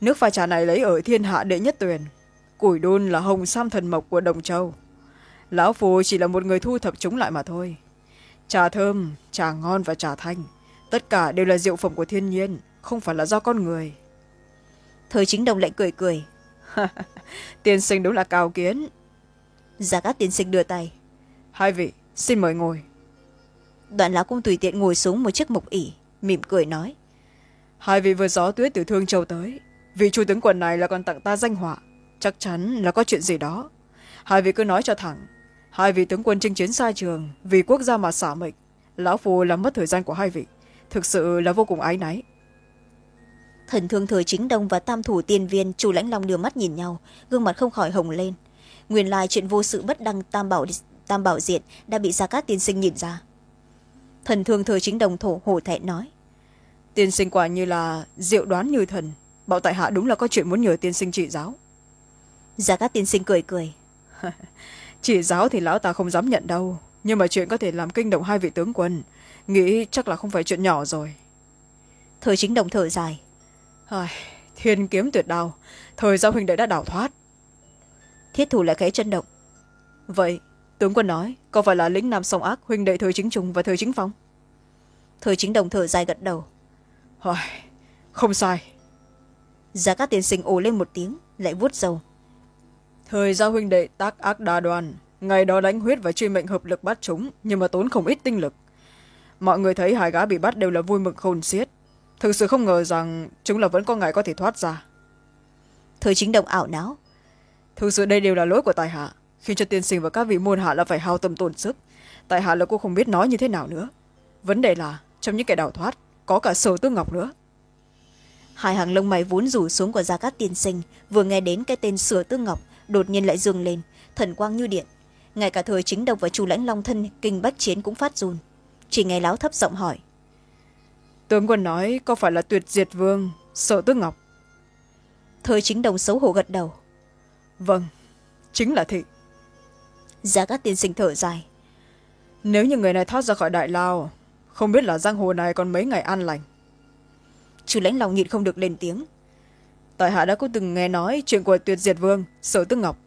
nước pha trà này lấy ở thiên hạ đệ nhất tuyền, củi đun là hồng sam thần mộc của Đồng Châu. Lão phù chỉ là một người thu thập chúng lại mà thôi. Trà thơm, trà ngon và trà thanh, tất cả đều là diệu phẩm của thiên nhiên, không phải là do con người. Thời Chính Đồng lại cười cười. Tiên sinh đúng là cao kiến. Gia Cát tiên sinh đưa tay. Hai vị xin mời ngồi. Đoạn lão cũng tùy tiện ngồi xuống một chiếc mộc ỷ, mỉm cười nói. Hai vị vừa gió tuyết từ Thương Châu tới, vị chu tướng quân này là còn tặng ta danh họa, chắc chắn là có chuyện gì đó. Hai vị cứ nói cho thẳng. Hai vị tướng quân chinh chiến xa trường, vì quốc gia mà xả mệnh, lão phù làm mất thời gian của hai vị, thực sự là vô cùng áy náy. Thần thương Thời Chính Đông và tam thủ tiên viên Chu Lãnh Long đưa mắt nhìn nhau, gương mặt không khỏi hồng lên. Nguyên lai chuyện vô sự bất đăng tam bảo tam bảo diện đã bị Gia Cát tiên sinh nhìn ra. Thần thương Thời Chính Đông thổ hổ thẹn nói. Tiên sinh quả như là diệu đoán như thần, bảo tại hạ đúng là có chuyện muốn nhờ tiên sinh chỉ giáo. Gia Cát tiên sinh cười cười. Chỉ giáo thì lão ta không dám nhận đâu, nhưng mà chuyện có thể làm kinh động hai vị tướng quân, nghĩ chắc là không phải chuyện nhỏ rồi. Thời Chính Đông thở dài. Thiên kiếm tuyệt đao, thời Giao huynh đệ đã đào thoát. Thiết thủ lại khẽ chân động. Vậy tướng quân nói có phải là lĩnh nam song ác huynh đệ Thời Chính Trung và Thời Chính Phong? Thời Chính Đồng thở dài gật đầu. Không sai. Gia Cát tiên sinh ồ lên một tiếng, lại vuốt râu. Thời Giao huynh đệ tác ác đa đoan, ngày đó đánh huyết và truy mệnh hợp lực bắt chúng, nhưng mà tốn không ít tinh lực. Mọi người thấy hai gã bị bắt đều là vui mừng khôn xiết, thực sự không ngờ rằng chúng là vẫn có ngày có thể thoát ra. Thời Chính Đồng ảo não. Thực sự đây đều là lỗi của tài hạ, khi cho tiên sinh và các vị môn hạ là phải hao tâm tổn sức. Tài hạ là cô không biết nói như thế nào nữa. Vấn đề là trong những kẻ đào thoát có cả Sở Tư Ngọc nữa. Hai hàng lông mày vốn rủ xuống của Gia Cát tiên sinh vừa nghe đến cái tên Sở Tư Ngọc đột nhiên lại dương lên, thần quang như điện. Ngay cả Thời Chính Đồng và Chu Lãnh Long thân kinh bách chiến cũng phát run. Chỉ nghe láo thấp giọng hỏi. Tướng quân nói có phải là Tuyệt Diệt Vương Sở Tư Ngọc? Thời Chính Đồng xấu hổ gật đầu. Vâng, chính là thị. Gia Cát tiên sinh thở dài. Nếu như người này thoát ra khỏi đại lao, không biết là giang hồ này còn mấy ngày an lành. Chu Lãnh Long nhịn không được lên tiếng. Tại hạ đã có từng nghe nói chuyện của Tuyệt Diệt Vương Sở Tư Ngọc.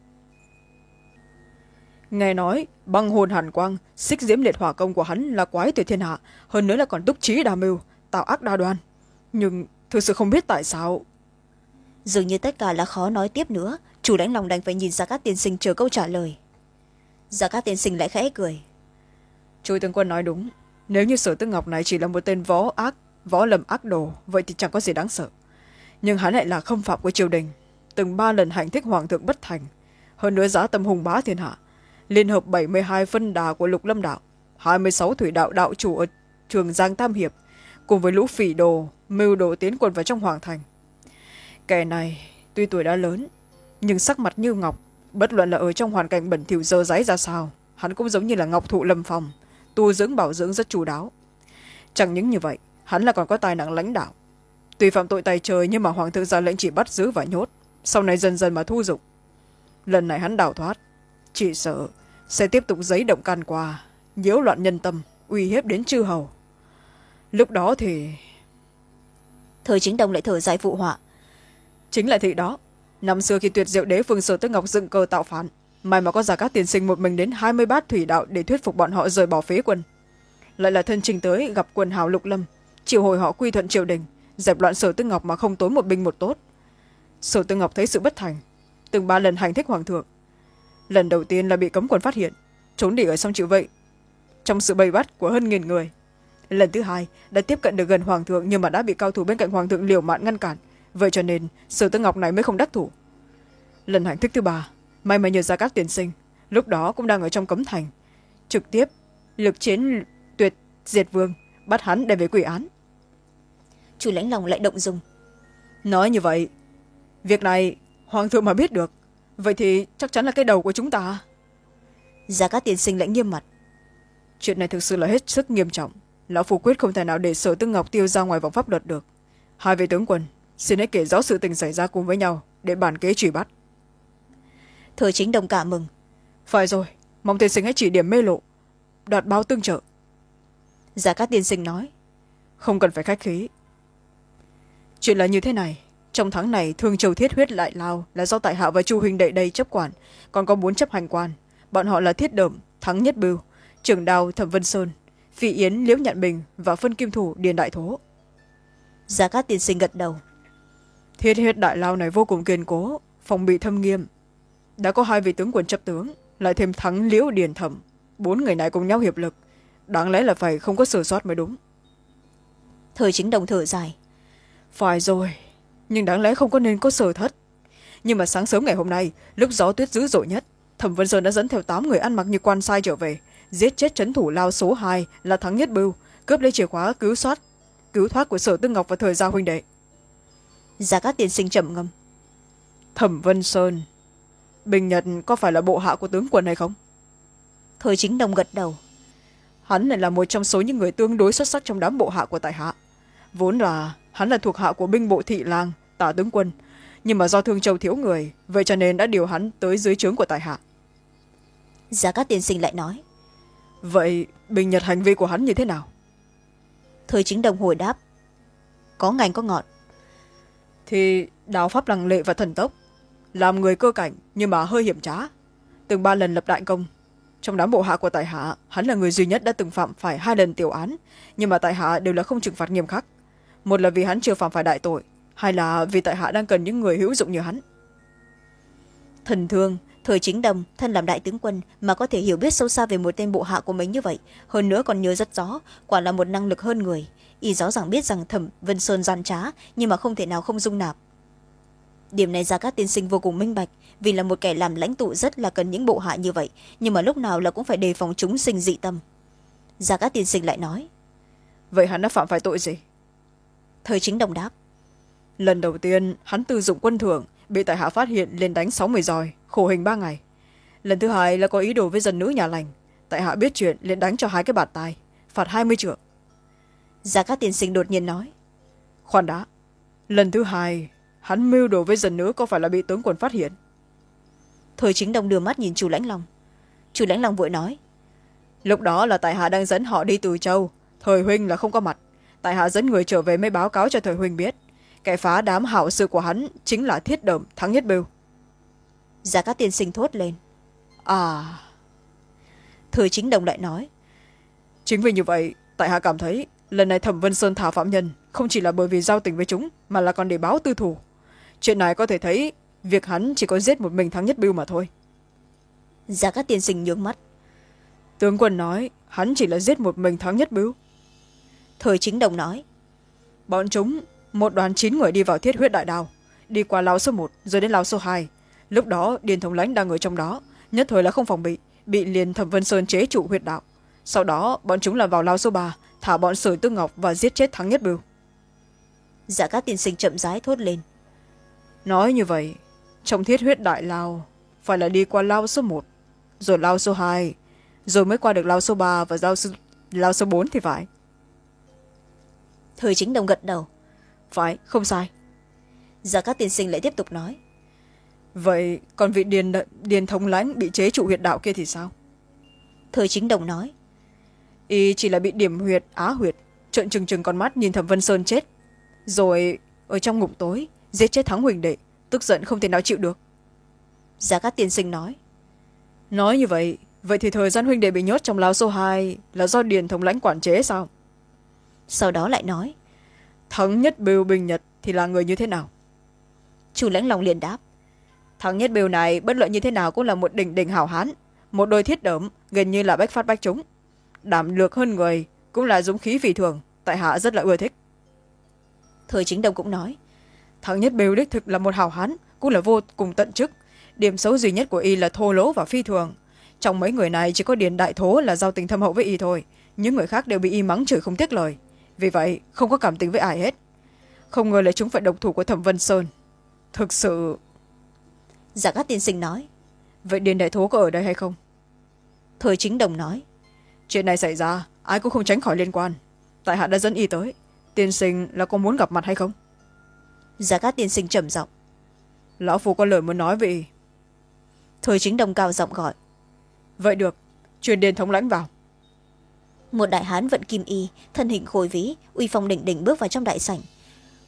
Nghe nói băng hồn hàn quang, xích diễm liệt hỏa công của hắn là quái tuyệt thiên hạ, hơn nữa là còn túc trí đa mưu, tạo ác đa đoan. Nhưng thực sự không biết tại sao. Dường như tất cả là khó nói tiếp nữa, Chu Lãnh Long đành phải nhìn Gia Cát tiên sinh chờ câu trả lời. Gia Cát tiên sinh lại khẽ cười. Chu tướng quân nói đúng, nếu như Sở Tư Ngọc này chỉ là một tên võ ác, võ lầm ác đồ, vậy thì chẳng có gì đáng sợ. Nhưng hắn lại là khâm phạm của triều đình, từng ba lần hành thích hoàng thượng bất thành, hơn nữa giá tâm hùng bá thiên hạ, liên hợp bảy mươi hai phân đà của Lục Lâm đạo, hai mươi sáu thủy đạo đạo chủ ở Trường Giang Tam Hiệp, cùng với lũ phỉ đồ mưu đồ tiến quân vào trong hoàng thành. Kẻ này tuy tuổi đã lớn, nhưng sắc mặt như ngọc, bất luận là ở trong hoàn cảnh bẩn thỉu dơ dáy ra sao, hắn cũng giống như là ngọc thụ lâm phong, tu dưỡng bảo dưỡng rất chu đáo. Chẳng những như vậy, hắn là còn có tài năng lãnh đạo. Tuy phạm tội tay trời, nhưng mà hoàng thượng ra lệnh chỉ bắt giữ và nhốt, sau này dần dần mà thu dụng. Lần này hắn đào thoát, chỉ sợ sẽ tiếp tục giấy động can qua, nhiễu loạn nhân tâm, uy hiếp đến chư hầu. Lúc đó thì... Thời Chính Đồng lại thở dài phụ họa. Chính là thị đó. Năm xưa khi Tuyệt Diệu Đế Phương Sở Tư Ngọc dựng cơ tạo phản, may mà có Gia Cát tiên sinh một mình đến hai mươi bát thủy đạo để thuyết phục bọn họ rời bỏ phế quân. Lại là thân trình tới gặp quần hào Lục Lâm, triệu hồi họ quy thuận triều đình, dẹp loạn Sở Tư Ngọc mà không tốn một binh một tốt. Sở Tư Ngọc thấy sự bất thành, từng ba lần hành thích hoàng thượng. Lần đầu tiên là bị cấm quân phát hiện, trốn đi ở sông chịu vậy trong sự bầy bắt của hơn nghìn người. Lần thứ hai đã tiếp cận được gần hoàng thượng, nhưng mà đã bị cao thủ bên cạnh hoàng thượng liều mạng ngăn cản, vậy cho nên Sở Tư Ngọc này mới không đắc thủ. Lần hành thích thứ ba, may mà nhờ Gia Cát tiên sinh, lúc đó cũng đang ở trong cấm thành, trực tiếp lực chiến Tuyệt Diệt Vương, bắt hắn đem về quy án. Chu Lãnh Long lại động dung. Nói như vậy, việc này hoàng thượng mà biết được, vậy thì chắc chắn là cái đầu của chúng ta. Gia Cát tiên sinh lại nghiêm mặt. Chuyện này thực sự là hết sức nghiêm trọng, lão phu quyết không thể nào để Sở Tư Ngọc tiêu ra ngoài vòng pháp luật được. Hai vị tướng quân, xin hãy kể rõ sự tình xảy ra cùng với nhau để bản kế truy bắt. Thời Chính Đồng cả mừng. Phải rồi, mong tiên sinh hãy chỉ điểm mê lộ, đoạt báo tương trợ. Gia Cát tiên sinh nói. Không cần phải khách khí. Chuyện là như thế này, trong tháng này thương châu thiết huyết đại lao là do tại hạ và chu huynh đệ đây chấp quản, còn có bốn chấp hành quan. Bọn họ là Thiết Đởm, Thắng Nhất Bưu, Trưởng Đào Thẩm Vân Sơn, Phi Yến Liễu Nhạn Bình và phân kim thủ Điền Đại Thố. Gia Cát tiên sinh gật đầu. Thiết huyết đại lao này vô cùng kiên cố, phòng bị thâm nghiêm. Đã có hai vị tướng quân chấp tướng, lại thêm Thắng Liễu Điền Thẩm, bốn người này cùng nhau hiệp lực, đáng lẽ là phải không có sơ sót mới đúng. Thời Chính Đồng thở dài. Phải rồi, nhưng đáng lẽ không có nên có sở thất. Nhưng mà sáng sớm ngày hôm nay, lúc gió tuyết dữ dội nhất, Thẩm Vân Sơn đã dẫn theo tám người ăn mặc như quan sai trở về, giết chết trấn thủ lao số hai là Thắng Nhất Bưu, cướp lấy chìa khóa cứu soát cứu thoát của Sở Tư Ngọc và Thời Gia huynh đệ. Gia Cát tiên sinh trầm ngâm. Thẩm Vân Sơn, Bình Nhật có phải là bộ hạ của tướng quân hay không? Thời Chính Đồng gật đầu. Hắn lại là một trong số những người tương đối xuất sắc trong đám bộ hạ của tại hạ. Vốn là hắn là thuộc hạ của binh bộ thị lang Tả tướng quân, nhưng mà do Thương Châu thiếu người, vậy cho nên đã điều hắn tới dưới trướng của tại hạ. Gia Cát tiên sinh lại nói. Vậy Bình Nhật hành vi của hắn như thế nào? Thời Chính Đồng hồi đáp. Có ngành có ngọn. Thì đào pháp lăng lệ và thần tốc, làm người cơ cảnh nhưng mà hơi hiểm trá, từng ba lần lập đại công. Trong đám bộ hạ của tại hạ, hắn là người duy nhất đã từng phạm phải hai lần tiểu án, nhưng mà tại hạ đều là không trừng phạt nghiêm khắc. Một là vì hắn chưa phạm phải đại tội, hai là vì tại hạ đang cần những người hữu dụng như hắn. Thần thương, Thời Chính Đồng thân làm đại tướng quân mà có thể hiểu biết sâu xa về một tên bộ hạ của mình như vậy, hơn nữa còn nhớ rất rõ, quả là một năng lực hơn người. Y rõ ràng biết rằng Thẩm Vân Sơn gian trá, nhưng mà không thể nào không dung nạp. Điểm này Gia Cát tiên sinh vô cùng minh bạch, vì là một kẻ làm lãnh tụ rất là cần những bộ hạ như vậy, nhưng mà lúc nào là cũng phải đề phòng chúng sinh dị tâm. Gia Cát tiên sinh lại nói. Vậy hắn đã phạm phải tội gì? Thời Chính Đồng đáp. Lần đầu tiên hắn tư dụng quân thưởng, bị tại hạ phát hiện lên đánh sáu mươi roi, khổ hình ba ngày. Lần thứ hai là có ý đồ với dân nữ nhà lành, tại hạ biết chuyện liền đánh cho hai cái bạt tai, phạt hai mươi trượng. Gia Cát tiên sinh đột nhiên nói. Khoan đã, lần thứ hai hắn mưu đồ với dân nữ có phải là bị tướng quân phát hiện? Thời Chính Đồng đưa mắt nhìn Chu Lãnh Long. Chu Lãnh Long vội nói. Lúc đó là tại hạ đang dẫn họ đi Từ Châu, Thời huynh là không có mặt, tại hạ dẫn người trở về mới báo cáo cho Thời huynh biết, kẻ phá đám hảo sự của hắn chính là Thiết Đởm Thắng Nhất Bưu. Gia Cát tiên sinh thốt lên. À. Thời Chính Đồng lại nói. Chính vì như vậy, tại hạ cảm thấy lần này Thẩm Vân Sơn thả phạm nhân không chỉ là bởi vì giao tình với chúng, mà là còn để báo tư thù. Chuyện này có thể thấy việc hắn chỉ có giết một mình Thắng Nhất Bưu mà thôi. Gia Cát tiên sinh nhướng mắt. Tướng quân nói hắn chỉ là giết một mình Thắng Nhất Bưu. Thời Chính Đồng nói. Bọn chúng một đoàn chín người đi vào Thiết huyết đại đao, đi qua lao số một rồi đến lao số hai. Lúc đó Điền thống lãnh đang ở trong đó, nhất thời là không phòng bị, bị liền Thẩm Vân Sơn chế trụ huyệt đạo. Sau đó bọn chúng là vào lao số ba, thả bọn Sở Tư Ngọc và giết chết Thắng Nhất Bưu. Dạ các tiên sinh chậm rãi thốt lên. Nói như vậy, trong Thiết huyết đại lao phải là đi qua lao số một, rồi lao số hai, rồi mới qua được lao số ba và lao số, lao số bốn thì phải. Thời Chính Đồng gật đầu. Phải, không sai. Dạ các tiên sinh lại tiếp tục nói. Vậy còn vị điền, điền thống lãnh bị chế trụ huyệt đạo kia thì sao? Thời Chính Đồng nói. Y chỉ là bị điểm huyệt á huyệt, trợn trừng trừng con mắt nhìn Thẩm Vân Sơn chết, rồi ở trong ngục tối giết chết Thắng huỳnh đệ, tức giận không thể nào chịu được. Dạ các tiên sinh nói. Nói như vậy, vậy thì thời gian huynh đệ bị nhốt trong lao số hai là do điền thống lãnh quản chế sao? Sau đó lại nói. Thắng Nhất Bưu Bình Nhật thì là người như thế nào? Chu Lãnh Long liền đáp. Thắng Nhất Bưu này bất luận như thế nào cũng là một đỉnh đỉnh hảo hán, một đôi thiết đởm, gần như là bách phát bách trúng, đảm lược hơn người, cũng là dũng khí phi thường, tại hạ rất là ưa thích. Thời Chính Đồng cũng nói. Thắng Nhất Bưu đích thực là một hảo hán, cũng là vô cùng tận chức. Điểm xấu duy nhất của y là thô lỗ và phi thường. Trong mấy người này chỉ có Điền Đại Thố là giao tình thâm hậu với y thôi, những người khác đều bị y mắng chửi không tiếc lời, vì vậy không có cảm tình với ai hết. Không ngờ lại chúng phải độc thủ của Thẩm Vân Sơn, thực sự. Dạ các tiên sinh nói. Vậy Điền Đại Thố có ở đây hay không? Thời Chính Đồng nói. Chuyện này xảy ra ai cũng không tránh khỏi liên quan, tại hạ đã dẫn y tới, tiên sinh là có muốn gặp mặt hay không? Dạ các tiên sinh trầm giọng. Lão phu có lời muốn nói với y. Thời Chính Đồng cao giọng gọi. Vậy được, truyền Điền thống lãnh vào. Một đại hán vận kim y, thân hình khôi vĩ, uy phong đỉnh đỉnh bước vào trong đại sảnh.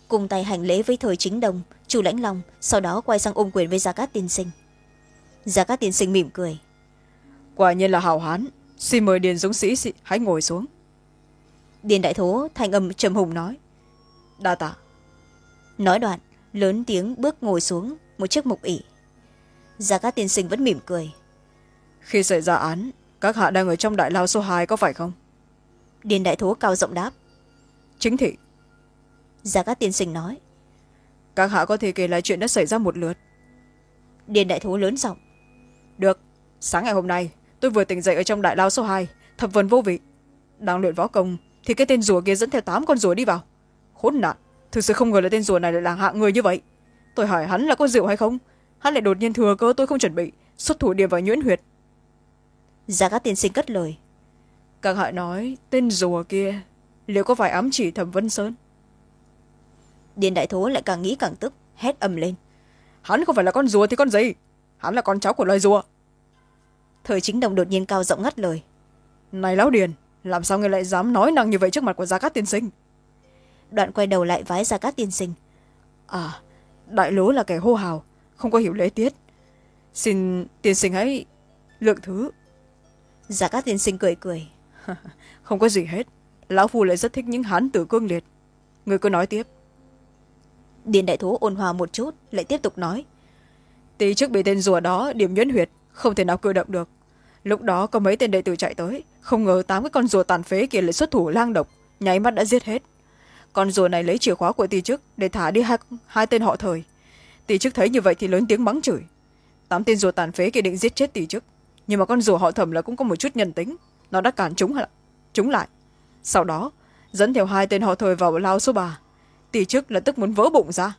cùng tay hành lễ với Thời Chính Đồng, Chu Lãnh Long, sau đó quay sang ôm quyền với Gia Cát tiên sinh. Gia Cát tiên sinh mỉm cười. Quả nhiên là hào hán, xin mời Điền dũng sĩ hãy ngồi xuống. Điền đại thố thanh âm trầm hùng nói. Đa tạ. Nói đoạn lớn tiếng bước ngồi xuống một chiếc mục ỷ. Gia Cát tiên sinh vẫn mỉm cười. Khi xảy ra án, các hạ đang ở trong đại lao số hai có phải không? Điền đại thố cao giọng đáp. Chính thị. Gia Cát tiên sinh nói. Các hạ có thể kể lại chuyện đã xảy ra một lượt. Điền đại thố lớn giọng. Được. Sáng ngày hôm nay tôi vừa tỉnh dậy ở trong đại lao số hai, thập phần vô vị. Đang luyện võ công thì cái tên rùa kia dẫn theo tám con rùa đi vào. Khốn nạn, thực sự không ngờ là tên rùa này lại là hạng người như vậy. Tôi hỏi hắn là có rượu hay không, hắn lại đột nhiên thừa cơ tôi không chuẩn bị, xuất thủ điểm vào nhuyễn huyệt. Gia Cát tiên sinh cất lời. Các hạ nói tên rùa kia liệu có phải ám chỉ Thẩm Vân Sơn? Điền đại thố lại càng nghĩ càng tức, hét ầm lên. Hắn không phải là con rùa thì con gì, hắn là con cháu của loài rùa. Thời Chính Đồng đột nhiên cao giọng ngắt lời. Này lão Điền, làm sao ngươi lại dám nói năng như vậy trước mặt của Gia Cát tiên sinh? Đoạn quay đầu lại vái Gia Cát tiên sinh. À, đại lố là kẻ hô hào, không có hiểu lễ tiết, xin tiên sinh hãy lượng thứ. Gia Cát tiên sinh cười cười. Không có gì hết, lão phu lại rất thích những hán tử cương liệt. Người cứ nói tiếp. Điền đại thố ôn hòa một chút lại tiếp tục nói. Tí trước bị tên rùa đó điểm nhuyễn huyệt, không thể nào cử động được. Lúc đó có mấy tên đệ tử chạy tới, không ngờ tám cái con rùa tàn phế kia lại xuất thủ lang độc, nháy mắt đã giết hết. Con rùa này lấy chìa khóa của Tỳ Chức để thả đi hai, hai tên họ Thời. Tỳ Chức thấy như vậy thì lớn tiếng mắng chửi. Tám tên rùa tàn phế kia định giết chết Tỳ Chức, nhưng mà con rùa họ Thẩm là cũng có một chút nhân tính, nó đã cản chúng chúng lại. Sau đó dẫn theo hai tên họ Thời vào lao số ba. Tỳ Chức là tức muốn vỡ bụng ra.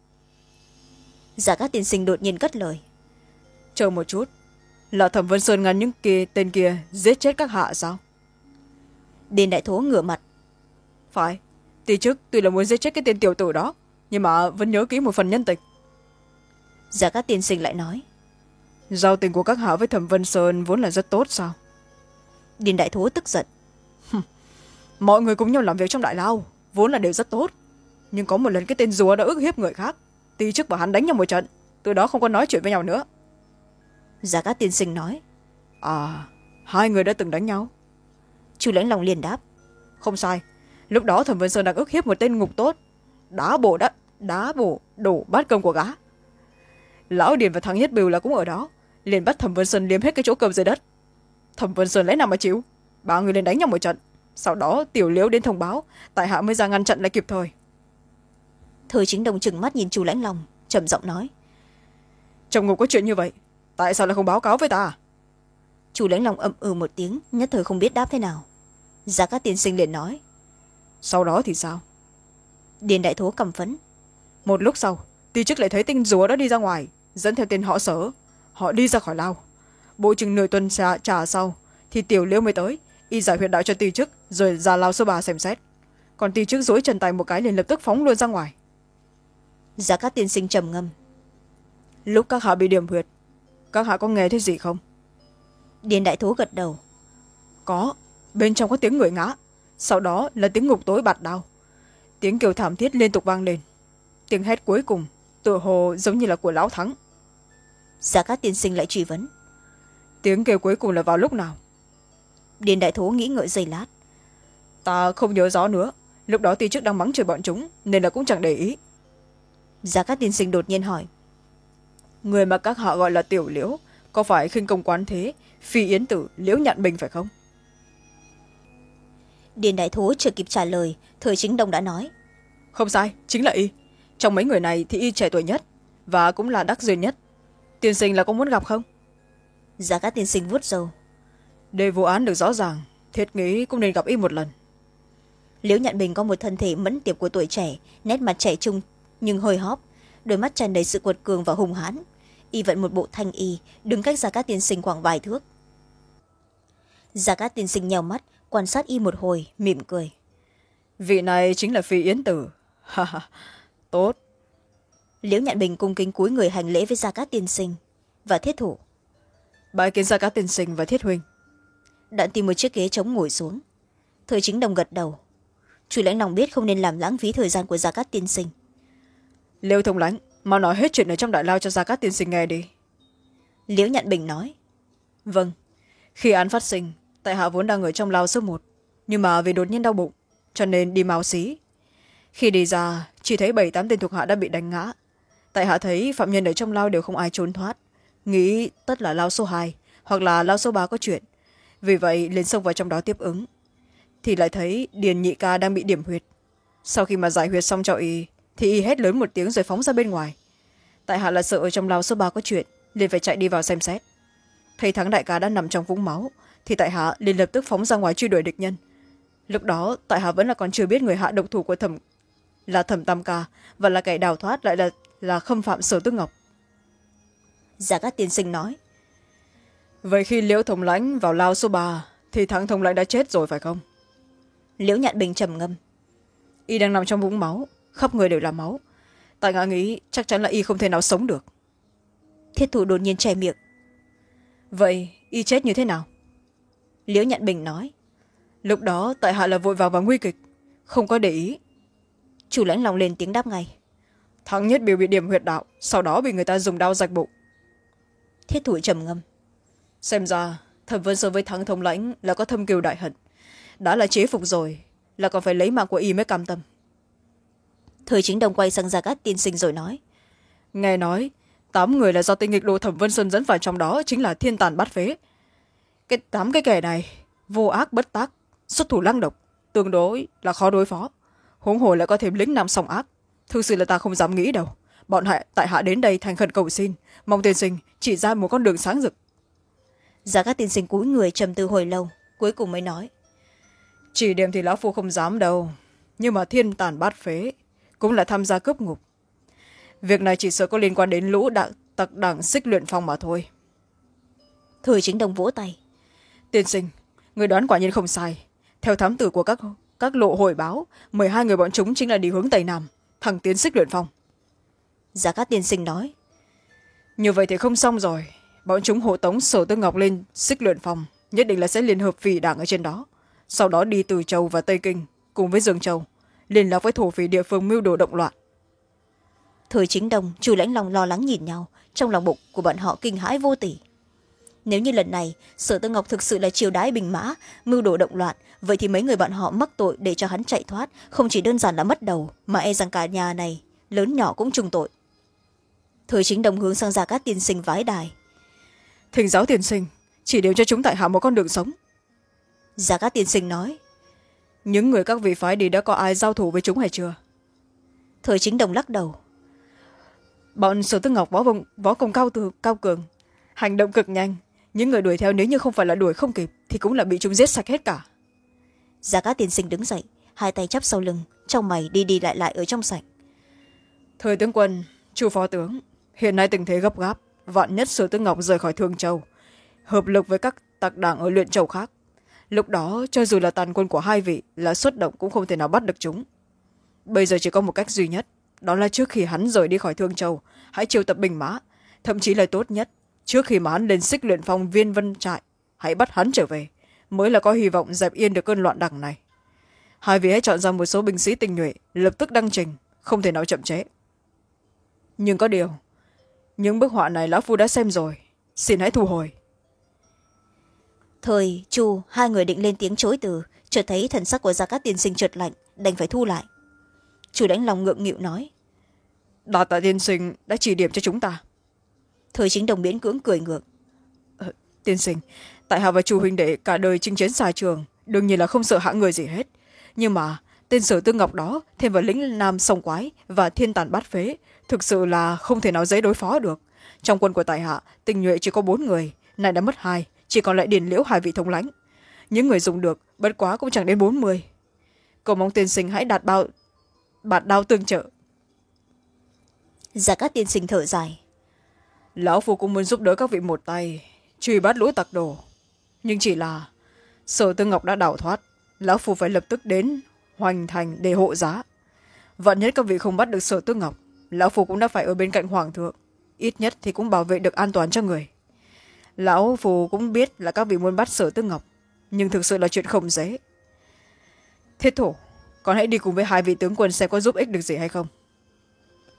Gia Cát tiên sinh đột nhiên cất lời. Chờ một chút, là Thẩm Vân Sơn ngăn những kia, tên kia giết chết các hạ sao? Điền đại thố ngửa mặt. Phải, Tỳ Chức tuy là muốn giết chết cái tên tiểu tử đó, nhưng mà vẫn nhớ kỹ một phần nhân tình. Gia Cát tiên sinh lại nói. Giao tình của các hạ với Thẩm Vân Sơn vốn là rất tốt sao? Điền đại thố tức giận. Mọi người cùng nhau làm việc trong đại lao vốn là đều rất tốt, nhưng có một lần cái tên rùa đã ức hiếp người khác, Tỳ Chức và hắn đánh nhau một trận, từ đó không có nói chuyện với nhau nữa. Gia Cát tiên sinh nói. À, hai người đã từng đánh nhau. Chu Lãnh Long liền đáp. Không sai, lúc đó Thẩm Vân Sơn đang ức hiếp một tên ngục tốt, đá bổ đất đá bổ đổ bát cơm của gã. Lão Điền và thằng Nhất Bưu là cũng ở đó, liền bắt Thẩm Vân Sơn liếm hết cái chỗ cơm dưới đất. Thẩm Vân Sơn lấy nào mà chịu, ba người lên đánh nhau một trận. Sau đó Tiểu Liễu đến thông báo, tại hạ mới ra ngăn chặn lại kịp thời. Thời Chính Đồng trừng mắt nhìn Chu Lãnh Long, trầm giọng nói. Trong ngục có chuyện như vậy, tại sao lại không báo cáo với ta? Chu Lãnh Long ậm ừ một tiếng, nhất thời không biết đáp thế nào. Gia Cát tiên sinh liền nói. Sau đó thì sao? Điền đại thố cầm phấn. Một lúc sau, Tỳ Chức lại thấy tên rùa đó đi ra ngoài, dẫn theo tên họ Sở. Họ đi ra khỏi lao. Bộ chừng nửa tuần trà, trà sau thì Tiểu Liễu mới tới, y giải huyệt đạo cho Tỳ Chức rồi ra lao số ba xem xét. Còn Tỳ Chức duỗi chân tay một cái liền lập tức phóng luôn ra ngoài. Gia Cát tiên sinh trầm ngâm. Lúc các hạ bị điểm huyệt, các hạ có nghe thấy gì không? Điền đại thố gật đầu. Có, bên trong có tiếng người ngã, sau đó là tiếng ngục tối bạt đao, tiếng kêu thảm thiết liên tục vang lên. Tiếng hét cuối cùng tựa hồ giống như là của Lão Thắng. Gia Cát tiên sinh lại truy vấn. Tiếng kêu cuối cùng là vào lúc nào? Điền đại thố nghĩ ngợi giây lát. Ta không nhớ rõ nữa, lúc đó Tỳ Chức đang mắng chửi bọn chúng nên là cũng chẳng để ý. Gia Cát tiên sinh đột nhiên hỏi. Người mà các hạ gọi là Tiểu Liễu có phải khinh công quán thế phi yến tử Liễu Nhạn Bình phải không? Điền đại thố chưa kịp trả lời, Thời Chính Đồng đã nói. Không sai, chính là y. Trong mấy người này thì y trẻ tuổi nhất và cũng là đắc duyên nhất. Tiên sinh là có muốn gặp không? Gia Cát tiên sinh vuốt râu. Để vụ án được rõ ràng, thiết nghĩ cũng nên gặp y một lần. Liễu Nhạn Bình có một thân thể mẫn tiệp của tuổi trẻ, nét mặt trẻ trung nhưng hơi hóp, đôi mắt tràn đầy sự quật cường và hung hãn. Y vận một bộ thanh y, đứng cách Gia Cát tiên sinh khoảng vài thước. Gia Cát tiên sinh nhèo mắt, quan sát y một hồi, mỉm cười. Vị này chính là phi yến tử. Tốt. Liễu Nhạn Bình cung kính cúi người hành lễ với Gia Cát tiên sinh và thiết thủ. Bái kiến Gia Cát tiên sinh và thiết huynh. Đoạn tìm một chiếc ghế trống ngồi xuống. Thời Chính Đồng gật đầu. Chu Lãnh Long biết không nên làm lãng phí thời gian của Gia Cát tiên sinh, Liêu thống lãnh, mau nói hết chuyện ở trong đại lao cho Gia Cát tiên sinh nghe đi. Liễu Nhận Bình nói. Vâng. Khi án phát sinh, tại hạ vốn đang ở trong lao số một, nhưng mà vì đột nhiên đau bụng cho nên đi máu xí. Khi đi ra chỉ thấy bảy tám tên thuộc hạ đã bị đánh ngã. Tại hạ thấy phạm nhân ở trong lao đều không ai trốn thoát, nghĩ tất là lao số hai hoặc là lao số ba có chuyện, vì vậy liền xông vào trong đó tiếp ứng. Thì lại thấy Điền nhị ca đang bị điểm huyệt. Sau khi mà giải huyệt xong cho y thì y hét lớn một tiếng rồi phóng ra bên ngoài. Tại hạ là sợ ở trong lao số ba có chuyện, liền phải chạy đi vào xem xét. Thấy Thắng đại ca đã nằm trong vũng máu thì tại hạ liền lập tức phóng ra ngoài truy đuổi địch nhân. Lúc đó tại hạ vẫn là còn chưa biết người hạ độc thủ của thẩm là thẩm tam ca, và là kẻ đào thoát lại là là khâm phạm Sở Tước Ngọc. Gia Cát tiên sinh nói. Vậy khi Liễu thống lãnh vào lao số ba thì Thắng thống lãnh đã chết rồi phải không? Liễu Nhận Bình trầm ngâm. Y đang nằm trong vũng máu, khắp người đều là máu. Tại ngã nghĩ chắc chắn là y không thể nào sống được. Thiết thủ đột nhiên che miệng. Vậy y chết như thế nào? Liễu Nhận Bình nói. Lúc đó tại hạ là vội vào và nguy kịch, không có để ý. Chu Lãnh Long lên tiếng đáp ngay. Thắng Nhất Biểu bị điểm huyệt đạo, sau đó bị người ta dùng đao rạch bụng. Thiết thủ trầm ngâm. Xem ra Thẩm Vân Sơn với Thắng thống lãnh là có thâm cừu đại hận, đã là chế phục rồi là còn phải lấy mạng của y mới cam tâm. Thời Chính Đồng quay sang Gia Cát tiên sinh rồi nói. Nghe nói tám người là do tinh nghịch đồ Thẩm Vân Sơn dẫn vào, trong đó chính là thiên tàn bát phế. Cái tám cái kẻ này vô ác bất tác, xuất thủ lăng độc, tương đối là khó đối phó. Huống hồ lại có thêm lính nam song ác, thực sự là ta không dám nghĩ đâu. Bọn hạ tại hạ đến đây thành khẩn cầu xin, mong tiên sinh chỉ ra một con đường sáng rực. Gia Cát tiên sinh cúi người trầm tư hồi lâu, cuối cùng mới nói. Chỉ điểm thì lão phu không dám đâu, nhưng mà thiên tàn bát phế cũng là tham gia cướp ngục. Việc này chỉ sợ có liên quan đến lũ đặng tặc đảng Xích Luyện Phong mà thôi. Thời Chính Đồng vỗ tay. Tiên sinh, người đoán quả nhiên không sai. Theo thám tử của các các lộ hồi báo, mười hai người bọn chúng chính là đi hướng tây nam, thẳng tiến Xích Luyện Phong. Gia Cát tiên sinh nói. Như vậy thì không xong rồi. Bọn chúng hộ tống Sở Tước Ngọc lên Xích Luyện Phong, nhất định là sẽ liên hợp phỉ đảng ở trên đó, sau đó đi Từ Châu và Tây Kinh cùng với Dương Châu, liên lạc với thổ phỉ địa phương mưu đồ động loạn. Thời Chính Đồng, Chu Lãnh Long lo lắng nhìn nhau, trong lòng bụng của bọn họ kinh hãi vô tỷ. Nếu như lần này Sở Tước Ngọc thực sự là triều đái binh mã, mưu đồ động loạn, vậy thì mấy người bọn họ mắc tội để cho hắn chạy thoát không chỉ đơn giản là mất đầu, mà e rằng cả nhà này lớn nhỏ cũng trùng tội. Thời Chính Đồng hướng sang Gia Cát tiên sinh vái đài. Thỉnh giáo tiên sinh chỉ đều cho chúng tại hạ một con đường sống. Gia Cát tiên sinh nói. Những người các vị phái đi đã có ai giao thủ với chúng hay chưa? Thời Chính Đồng lắc đầu. Bọn Sở Tước Ngọc võ, vong, võ công cao, từ, cao cường, hành động cực nhanh. Những người đuổi theo nếu như không phải là đuổi không kịp thì cũng là bị chúng giết sạch hết cả. Gia Cát tiên sinh đứng dậy, hai tay chắp sau lưng, trong mày đi đi lại lại ở trong sảnh. Thời tướng quân, chu phó tướng, hiện nay tình thế gấp gáp, vạn nhất Sở Tước Ngọc rời khỏi Thương Châu, hợp lực với các tặc đảng ở Luyện Châu khác, lúc đó cho dù là tàn quân của hai vị là xuất động cũng không thể nào bắt được chúng. Bây giờ chỉ có một cách duy nhất, đó là trước khi hắn rời đi khỏi Thương Châu, hãy triệu tập binh mã, thậm chí là tốt nhất trước khi mà hắn lên Xích Luyện Phong Viên Vân Trại, hãy bắt hắn trở về, mới là có hy vọng dẹp yên được cơn loạn đảng này. Hai vị hãy chọn ra một số binh sĩ tinh nhuệ, lập tức đăng trình, không thể nào chậm trễ. Nhưng có điều, những bức họa này lão phu đã xem rồi, xin hãy thu hồi. Thời, Chu, hai người định lên tiếng chối từ, chợt thấy thần sắc của Gia Cát tiên sinh chợt lạnh, đành phải thu lại. Chu Lãnh Long ngượng nghịu nói. Đà tạ tiên sinh đã chỉ điểm cho chúng ta. Thời Chính Đồng miễn cưỡng cười ngược. Ờ, tiên sinh, tại hạ và chu huynh đệ cả đời chinh chiến xa trường, đương nhiên là không sợ hạng người gì hết. Nhưng mà tên Sở Tước Ngọc đó thêm vào lính nam sông quái và thiên tàn bát phế, thực sự là không thể nào dễ đối phó được. Trong quân của tại hạ, tinh nhuệ chỉ có bốn người, nay đã mất hai, chỉ còn lại Điền Liễu hai vị thống lãnh. Những người dùng được bất quá cũng chẳng đến bốn mươi. Cầu mong tiên sinh hãy đạt bao bạt đao tương trợ. Gia Cát tiên sinh thở dài. Lão phu cũng muốn giúp đỡ các vị một tay truy bắt lũ tặc đồ, nhưng chỉ là Sở Tước Ngọc đã đào thoát, lão phu phải lập tức đến Hoành Thành để hộ giá. Vạn nhất các vị không bắt được Sở Tước Ngọc, lão phu cũng đã phải ở bên cạnh hoàng thượng, ít nhất thì cũng bảo vệ được an toàn cho người. Lão phu cũng biết là các vị muốn bắt Sở Tước Ngọc, nhưng thực sự là chuyện không dễ. Thiết thủ, con hãy đi cùng với hai vị tướng quân xem có giúp ích được gì hay không.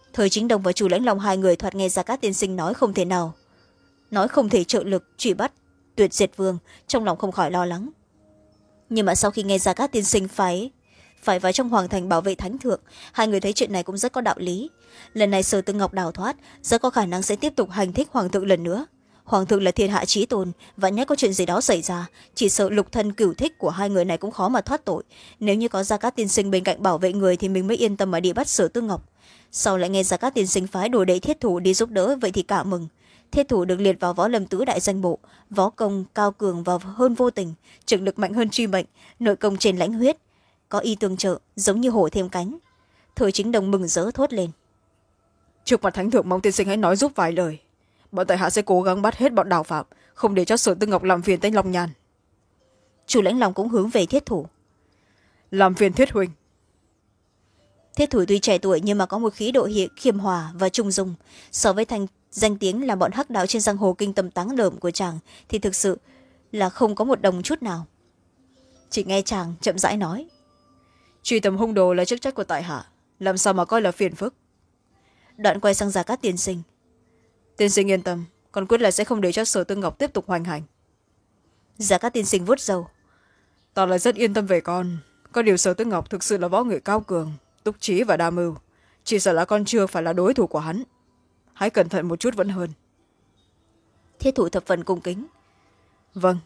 Thời Chính Đồng và Chu Lãnh Long hai người thoạt nghe Gia Cát tiên sinh nói không thể nào nói không thể trợ lực truy bắt Tuyệt Diệt Vương, trong lòng không khỏi lo lắng. Nhưng mà sau khi nghe Gia Cát tiên sinh phải phải vào trong hoàng thành bảo vệ thánh thượng, hai người thấy chuyện này cũng rất có đạo lý. Lần này Sở Tư Ngọc đào thoát, rất có khả năng sẽ tiếp tục hành thích hoàng thượng lần nữa. Hoàng thượng là thiên hạ chí tôn, và nhất có chuyện gì đó xảy ra, chỉ sợ lục thân cửu thích của hai người này cũng khó mà thoát tội. Nếu như có Gia Cát tiên sinh bên cạnh bảo vệ người thì mình mới yên tâm mà đi bắt Sở Tư Ngọc. Sau lại nghe Gia Cát tiên sinh phái đồ đệ Thiết Thủ đi giúp đỡ, vậy thì cả mừng. Thiết Thủ được liệt vào võ lâm tứ đại danh bộ, võ công cao cường và hơn vô tình, trực lực mạnh hơn truy mệnh, nội công trên lãnh huyết, có y tương trợ, giống như hổ thêm cánh. Thời Chính Đồng mừng rỡ thốt lên: trước mặt thánh thượng, mong tiên sinh hãy nói giúp vài lời. Bọn tại hạ sẽ cố gắng bắt hết bọn đào phạm, không để cho Sở Tư Ngọc làm phiền tên Long Nhàn. Chu Lãnh Long cũng hướng về Thiết Thủ: làm phiền Thiết huynh. Thiết Thủ tuy trẻ tuổi nhưng mà có một khí độ hiện khiêm hòa và trung dung, so với thành danh tiếng là bọn hắc đạo trên giang hồ kinh tâm táng lởm của chàng thì thực sự là không có một đồng chút nào. Chỉ nghe chàng chậm rãi nói: truy tầm hung đồ là chức trách của tại hạ, làm sao mà coi là phiền phức. Đoạn quay sang Gia Cát tiên sinh: tiên sinh yên tâm, còn quyết là sẽ không để cho Sở Tư Ngọc tiếp tục hoành hành. Gia Cát tiên sinh vuốt râu: ta là rất yên tâm về con. Có điều Sở Tư Ngọc thực sự là võ người cao cường, túc trí và đa mưu, chỉ sợ là con chưa phải là đối thủ của hắn. Hãy cẩn thận một chút vẫn hơn. Thiết Thủ thập phần cung kính: vâng.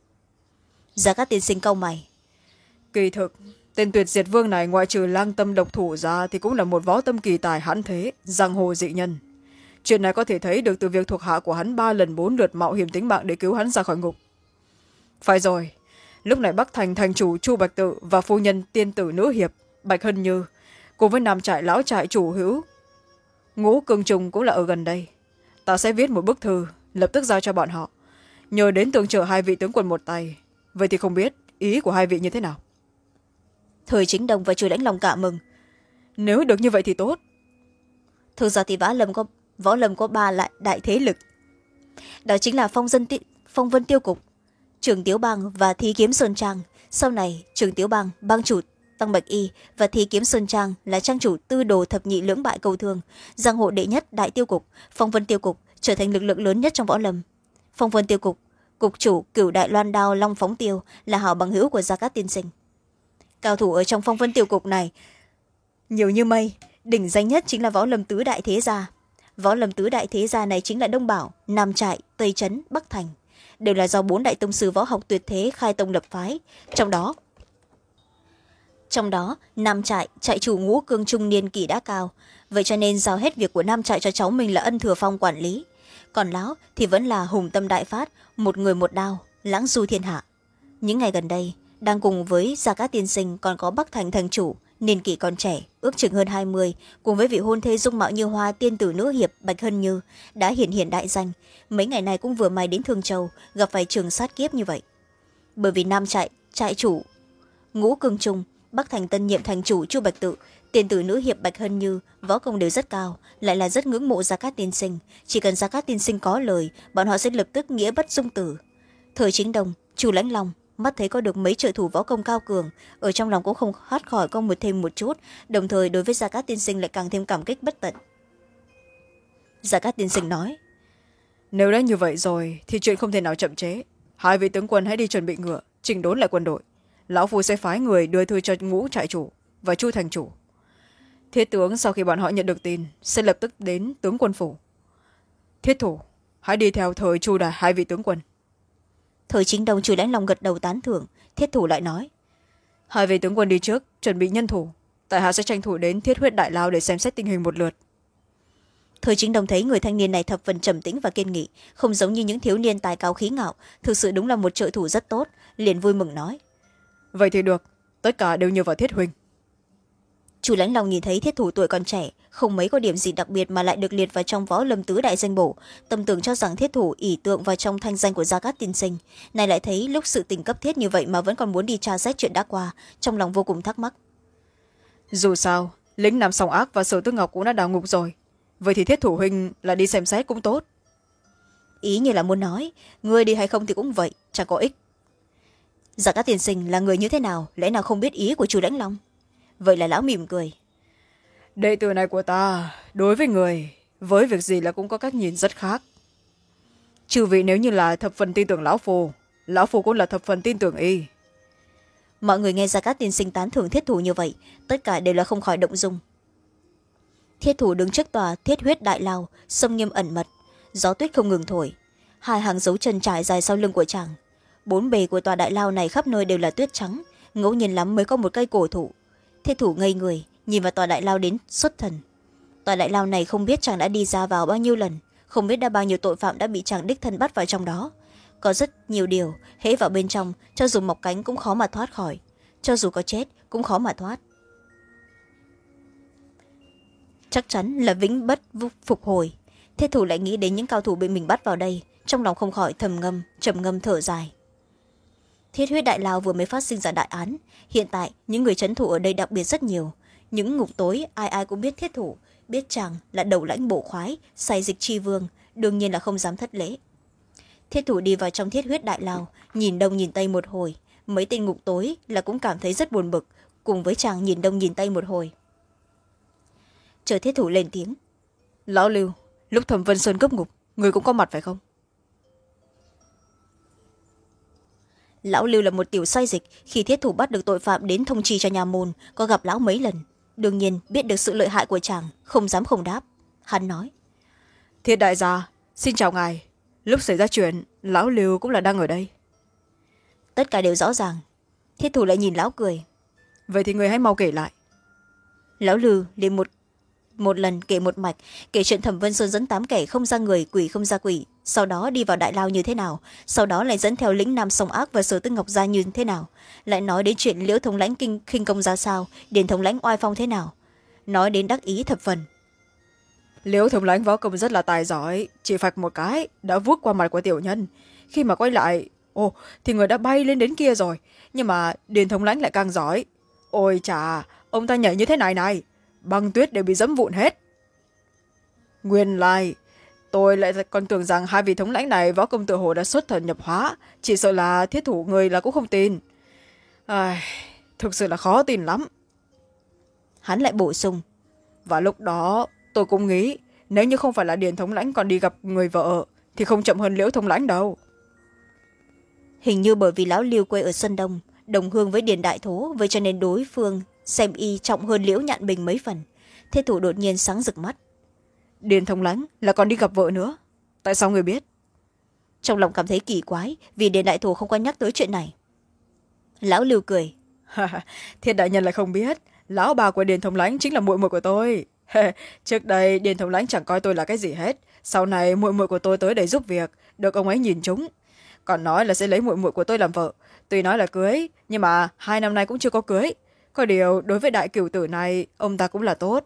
Gia Cát tiên sinh cau mày: kỳ thực tên Tuyệt Diệt Vương này ngoại trừ lang tâm độc thủ ra thì cũng là một võ tâm kỳ tài hãn thế, giang hồ dị nhân. Chuyện này có thể thấy được từ việc thuộc hạ của hắn ba lần bốn lượt mạo hiểm tính mạng để cứu hắn ra khỏi ngục. phải rồi, lúc này Bắc Thành thành chủ Chu Bạch Tự và phu nhân tiên tử nữ hiệp Bạch Hân Như cùng với nam trại lão trại chủ hữu Ngũ Cương Trùng cũng là ở gần đây. Ta sẽ viết một bức thư lập tức giao cho bọn họ, nhờ đến tương trợ hai vị tướng quân một tay. Vậy thì không biết ý của hai vị như thế nào? Thời Chính Đồng và Chu Lãnh Long cả mừng. Nếu được như vậy thì tốt. Thực ra thì võ lâm có, võ lâm có ba lại đại thế lực, đó chính là phong, dân, phong Vân Tiêu Cục, Trường Tiếu Bang và Thí Kiếm Sơn Trang. Sau này Trường Tiếu Bang bang chủ Tăng Bạch Y và Thí Kiếm Sơn Trang là trang chủ tư đồ thập nhị lưỡng bại cầu thường, giang hồ đệ nhất Đại Tiêu Cục, Phong Vân Tiêu Cục trở thành lực lượng lớn nhất trong võ lâm. Phong Vân Tiêu Cục cục chủ Cửu Đại Loan Đao Long Phóng Tiêu là hảo bằng hữu của Gia Cát tiên sinh. Cao thủ ở trong Phong Vân Tiêu Cục này nhiều như mây, đỉnh danh nhất chính là võ lâm tứ đại thế gia. Võ lâm tứ đại thế gia này chính là Đông Bảo, Nam Trại, Tây Trấn, Bắc Thành, đều là do bốn đại tông sư võ học tuyệt thế khai tông lập phái. Trong đó trong đó Nam Trại trại chủ Ngũ Cương trung niên kỷ đã cao, vậy cho nên giao hết việc của Nam Trại cho cháu mình là Ân Thừa Phong quản lý. Còn lão thì vẫn là hùng tâm đại phát, một người một đao, lãng du thiên hạ. Những ngày gần đây đang cùng với Gia Cát tiên sinh còn có Bắc Thành thành chủ, niên kỷ còn trẻ, ước chừng hơn hai mươi, cùng với vị hôn thê dung mạo như hoa tiên tử nữ hiệp Bạch Hân Như đã hiển hiện đại danh. Mấy ngày này cũng vừa may đến Thương Châu, gặp phải trường sát kiếp như vậy. Bởi vì Nam Trại trại chủ Ngũ Cương Trung, Bắc Thành tân nhiệm thành chủ Chu Bạch Tự, tiên tử nữ hiệp Bạch Hân Như võ công đều rất cao, lại là rất ngưỡng mộ Gia Cát tiên sinh. Chỉ cần Gia Cát tiên sinh có lời, bọn họ sẽ lập tức nghĩa bất dung tử. Thời Chính Đồng, Chu Lãnh Long mắt thấy có được mấy trợ thủ võ công cao cường, ở trong lòng cũng không thoát khỏi có một thêm một chút, đồng thời đối với Gia Cát tiên sinh lại càng thêm cảm kích bất tận. Gia Cát tiên sinh nói: nếu đã như vậy rồi thì chuyện không thể nào chậm chế. Hai vị tướng quân hãy đi chuẩn bị ngựa, chỉnh đốn lại quân đội. Lão phu sẽ phái người đưa thư cho Ngũ trại chủ và Chu thành chủ. Thiết tướng sau khi bọn họ nhận được tin sẽ lập tức đến tướng quân phủ. Thiết thủ hãy đi theo thời Chu đại hai vị tướng quân. Thời Chính Đồng, Chu Lãnh Long gật đầu tán thưởng. Thiết thủ lại nói: hai vị tướng quân đi trước chuẩn bị nhân thủ, tại hạ sẽ tranh thủ đến Thiết Huyết Đại Lao để xem xét tình hình một lượt. Thời Chính Đồng thấy người thanh niên này thập phần trầm tĩnh và kiên nghị, không giống như những thiếu niên tài cao khí ngạo, thực sự đúng là một trợ thủ rất tốt, liền vui mừng nói: vậy thì được, tất cả đều nhờ vào Thiết huynh. Chu Lãnh Long nhìn thấy Thiết thủ tuổi còn trẻ, không mấy có điểm gì đặc biệt mà lại được liệt vào trong võ lâm tứ đại danh bổ, tâm tưởng cho rằng Thiết thủ ỷ tượng vào trong thanh danh của Gia Cát tiên sinh, này lại thấy lúc sự tình cấp thiết như vậy mà vẫn còn muốn đi tra xét chuyện đã qua, trong lòng vô cùng thắc mắc. Dù sao lính Nam Song Ác và Sở Tư Ngọc cũng đã đào ngục rồi, vậy thì Thiết thủ huynh là đi xem xét cũng tốt. Ý như là muốn nói người đi hay không thì cũng vậy, chẳng có ích. Gia Cát tiên sinh là người như thế nào, lẽ nào không biết ý của Chu Lãnh Long? Vậy là lão mỉm cười: đệ tử này của ta đối với người với việc gì là cũng có cách nhìn rất khác. Chư vị nếu như là thập phần tin tưởng lão phù, lão phù cũng là thập phần tin tưởng y. Mọi người nghe Gia Cát tiên sinh tán thưởng thiết thủ như vậy, tất cả đều là không khỏi động dung. Thiết thủ đứng trước tòa thiết huyết đại lao, sông nghiêm ẩn mật, gió tuyết không ngừng thổi, hai hàng dấu chân trải dài sau lưng của chàng. Bốn bề của tòa đại lao này khắp nơi đều là tuyết trắng, ngẫu nhiên lắm mới có một cây cổ thụ. Thiết thủ ngây người nhìn vào tòa đại lao đến xuất thần. Tòa đại lao này không biết chàng đã đi ra vào bao nhiêu lần, không biết đã bao nhiêu tội phạm đã bị chàng đích thân bắt vào trong đó. Có rất nhiều điều hễ vào bên trong, cho dù mọc cánh cũng khó mà thoát khỏi, cho dù có chết cũng khó mà thoát. Chắc chắn là vĩnh bất phục hồi. Thiết thủ lại nghĩ đến những cao thủ bị mình bắt vào đây, trong lòng không khỏi thầm ngâm trầm ngâm thở dài. Thiết huyết đại lao vừa mới phát sinh ra đại án, hiện tại những người trấn thủ ở đây đặc biệt rất nhiều. Những ngục tối ai ai cũng biết thiết thủ, biết chàng là đầu lãnh bộ khoái, sai dịch tri vương, đương nhiên là không dám thất lễ. Thiết thủ đi vào trong thiết huyết đại lao, nhìn đông nhìn tây một hồi, mấy tên ngục tối là cũng cảm thấy rất buồn bực, cùng với chàng nhìn đông nhìn tây một hồi. Chờ thiết thủ lên tiếng: Lão Lưu, lúc Thẩm Vân Sơn cướp ngục, người cũng có mặt phải không? Lão Lưu là một tiểu sai dịch, khi thiết thủ bắt được tội phạm đến thông chi cho nhà môn, có gặp lão mấy lần, đương nhiên biết được sự lợi hại của chàng, không dám không đáp. Hắn nói: Thiết đại gia, xin chào ngài. Lúc xảy ra chuyện, lão Lưu cũng là đang ở đây. Tất cả đều rõ ràng. Thiết thủ lại nhìn lão cười: Vậy thì người hãy mau kể lại. Lão Lưu liền một một lần kể một mạch, kể chuyện Thẩm Vân Sơn dẫn tám kẻ không ra người, quỷ không ra quỷ, sau đó đi vào đại lao như thế nào, sau đó lại dẫn theo lĩnh nam sông ác và Sở Tư Ngọc ra như thế nào, lại nói đến chuyện Liễu thống lãnh kinh khinh công ra sao, Điền thống lãnh oai phong thế nào, nói đến đắc ý thập phần. Liễu thống lãnh võ công rất là tài giỏi, chỉ phạch một cái đã vuốt qua mặt của tiểu nhân, khi mà quay lại ồ thì người đã bay lên đến kia rồi, nhưng mà Điền thống lãnh lại càng giỏi. Ôi chà, ông ta nhảy như thế này này, băng tuyết đều bị dẫm vụn hết. Nguyên lai tôi lại còn tưởng rằng hai vị thống lãnh này võ công tự hồ đã xuất thần nhập hóa, chỉ sợ là thiết thủ người là cũng không tin. À, thực sự là khó tin lắm. Hắn lại bổ sung: Và lúc đó tôi cũng nghĩ nếu như không phải là Điền thống lãnh còn đi gặp người vợ thì không chậm hơn Liễu thống lãnh đâu. Hình như bởi vì lão Lưu quê ở Sơn Đông, đồng hương với Điền đại thố, vậy cho nên đối phương xem y trọng hơn Liễu Nhạn Bình mấy phần. Thiết thủ đột nhiên sáng rực mắt: Điền thống lãnh là còn đi gặp vợ nữa, tại sao người biết? Trong lòng cảm thấy kỳ quái, vì Điền đại thố không có nhắc tới chuyện này. Lão Lưu cười: Thiết đại nhân lại không biết, lão bà của Điền thống lãnh chính là muội muội của tôi. Trước đây Điền thống lãnh chẳng coi tôi là cái gì hết, sau này muội muội của tôi tới để giúp việc, được ông ấy nhìn trúng, còn nói là sẽ lấy muội muội của tôi làm vợ. Tuy nói là cưới, nhưng mà hai năm nay cũng chưa có cưới. Có điều đối với đại cửu tử này, ông ta cũng là tốt.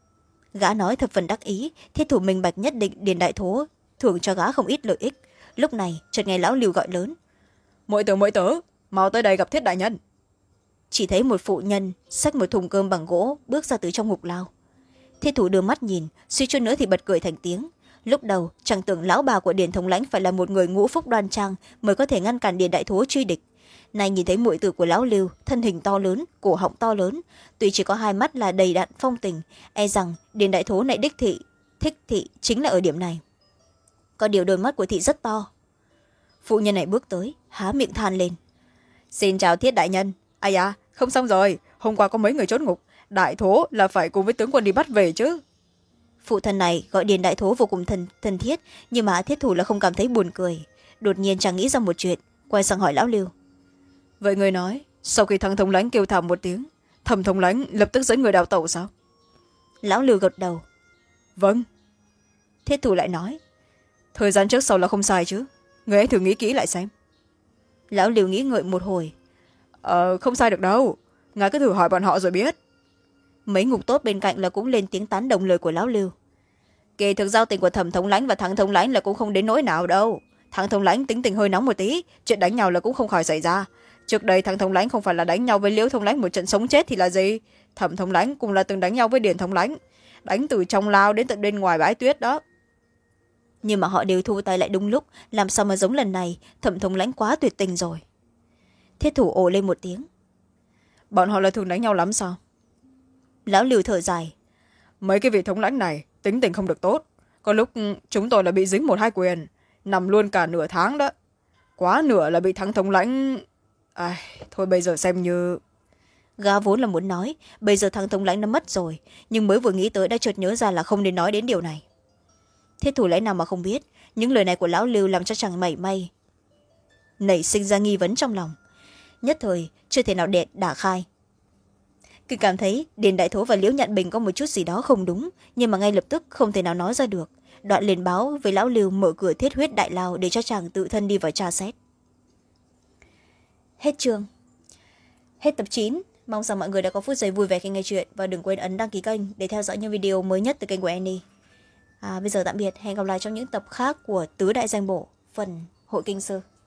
Gã nói thập phần đắc ý, thiết thủ minh bạch nhất định Điền đại thố thưởng cho gã không ít lợi ích. Lúc này chợt nghe lão Lưu gọi lớn: Muội tử muội tử, mau tới đây gặp Thiết đại nhân. Chỉ thấy một phụ nhân xách một thùng cơm bằng gỗ bước ra từ trong ngục lao. Thiết thủ đưa mắt nhìn, suy chút nữa thì bật cười thành tiếng. Lúc đầu chẳng tưởng lão bà của Điền thống lãnh phải là một người ngũ phúc đoan trang mới có thể ngăn cản Điền đại thố truy địch. Nay nhìn thấy muội tử của lão Lưu, thân hình to lớn, cổ họng to lớn, tuy chỉ có hai mắt là đầy đặn phong tình, e rằng Điền đại thố này đích thị thích thị chính là ở điểm này. Có điều đôi mắt của thị rất to. Phụ nhân này bước tới, há miệng than lên: Xin chào Thiết đại nhân. Ai à, không xong rồi, hôm qua có mấy người trốn ngục, đại thố là phải cùng với tướng quân đi bắt về chứ. Phụ thân này gọi Điền đại thố vô cùng thân, thân thiết, nhưng mà thiết thủ là không cảm thấy buồn cười. Đột nhiên chàng nghĩ ra một chuyện, quay sang hỏi lão Lưu: Vậy người nói sau khi thằng thống lãnh kêu thảm một tiếng, Thẩm thống lãnh lập tức dẫn người đào tẩu sao? Lão Lưu gật đầu: Vâng. Thiết thủ lại nói: Thời gian trước sau là không sai chứ, người hãy thử nghĩ kỹ lại xem. Lão Lưu nghĩ ngợi một hồi: Ờ, không sai được đâu, ngài cứ thử hỏi bọn họ rồi biết. Mấy ngục tốt bên cạnh là cũng lên tiếng tán đồng lời của lão Lưu. Kỳ thực giao tình của Thẩm thống lãnh và Thắng thống lãnh là cũng không đến nỗi nào đâu. Thắng thống lãnh tính tình hơi nóng một tí, chuyện đánh nhau là cũng không khỏi xảy ra. Trước đây Thắng thống lãnh không phải là đánh nhau với Liễu thống lãnh một trận sống chết thì là gì, Thẩm thống lãnh cũng là từng đánh nhau với Điền thống lãnh, đánh từ trong lao đến tận bên ngoài bãi tuyết đó. Nhưng mà họ đều thu tay lại đúng lúc, làm sao mà giống lần này, Thẩm thống lãnh quá tuyệt tình rồi. Thiết thủ ồ lên một tiếng: Bọn họ là thường đánh nhau lắm sao? Lão Lưu thở dài: mấy cái vị thống lãnh này tính tình không được tốt, có lúc chúng tôi là bị dính một hai quyền, nằm luôn cả nửa tháng đó, quá nửa là bị thắng thống lãnh. Ai, thôi bây giờ xem như. Gã vốn là muốn nói bây giờ thằng thống lãnh nó mất rồi, nhưng mới vừa nghĩ tới đã chợt nhớ ra là không nên nói đến điều này. Thiết thủ lãnh nào mà không biết những lời này của lão Lưu làm cho chàng mảy may nảy sinh ra nghi vấn trong lòng, nhất thời chưa thể nào đệ đả khai. Cứ cảm thấy Điền Đại Thố và Liễu Nhạn Bình có một chút gì đó không đúng, nhưng mà ngay lập tức không thể nào nói ra được. Đoạn liền báo với lão Lưu mở cửa thiết huyết đại lao để cho chàng tự thân đi vào tra xét. Hết chương. Hết tập chín. Mong rằng mọi người đã có phút giây vui vẻ khi nghe chuyện và đừng quên ấn đăng ký kênh để theo dõi những video mới nhất từ kênh của Annie. À, bây giờ tạm biệt, hẹn gặp lại trong những tập khác của Tứ Đại Danh Bổ phần Hội Kinh Sư.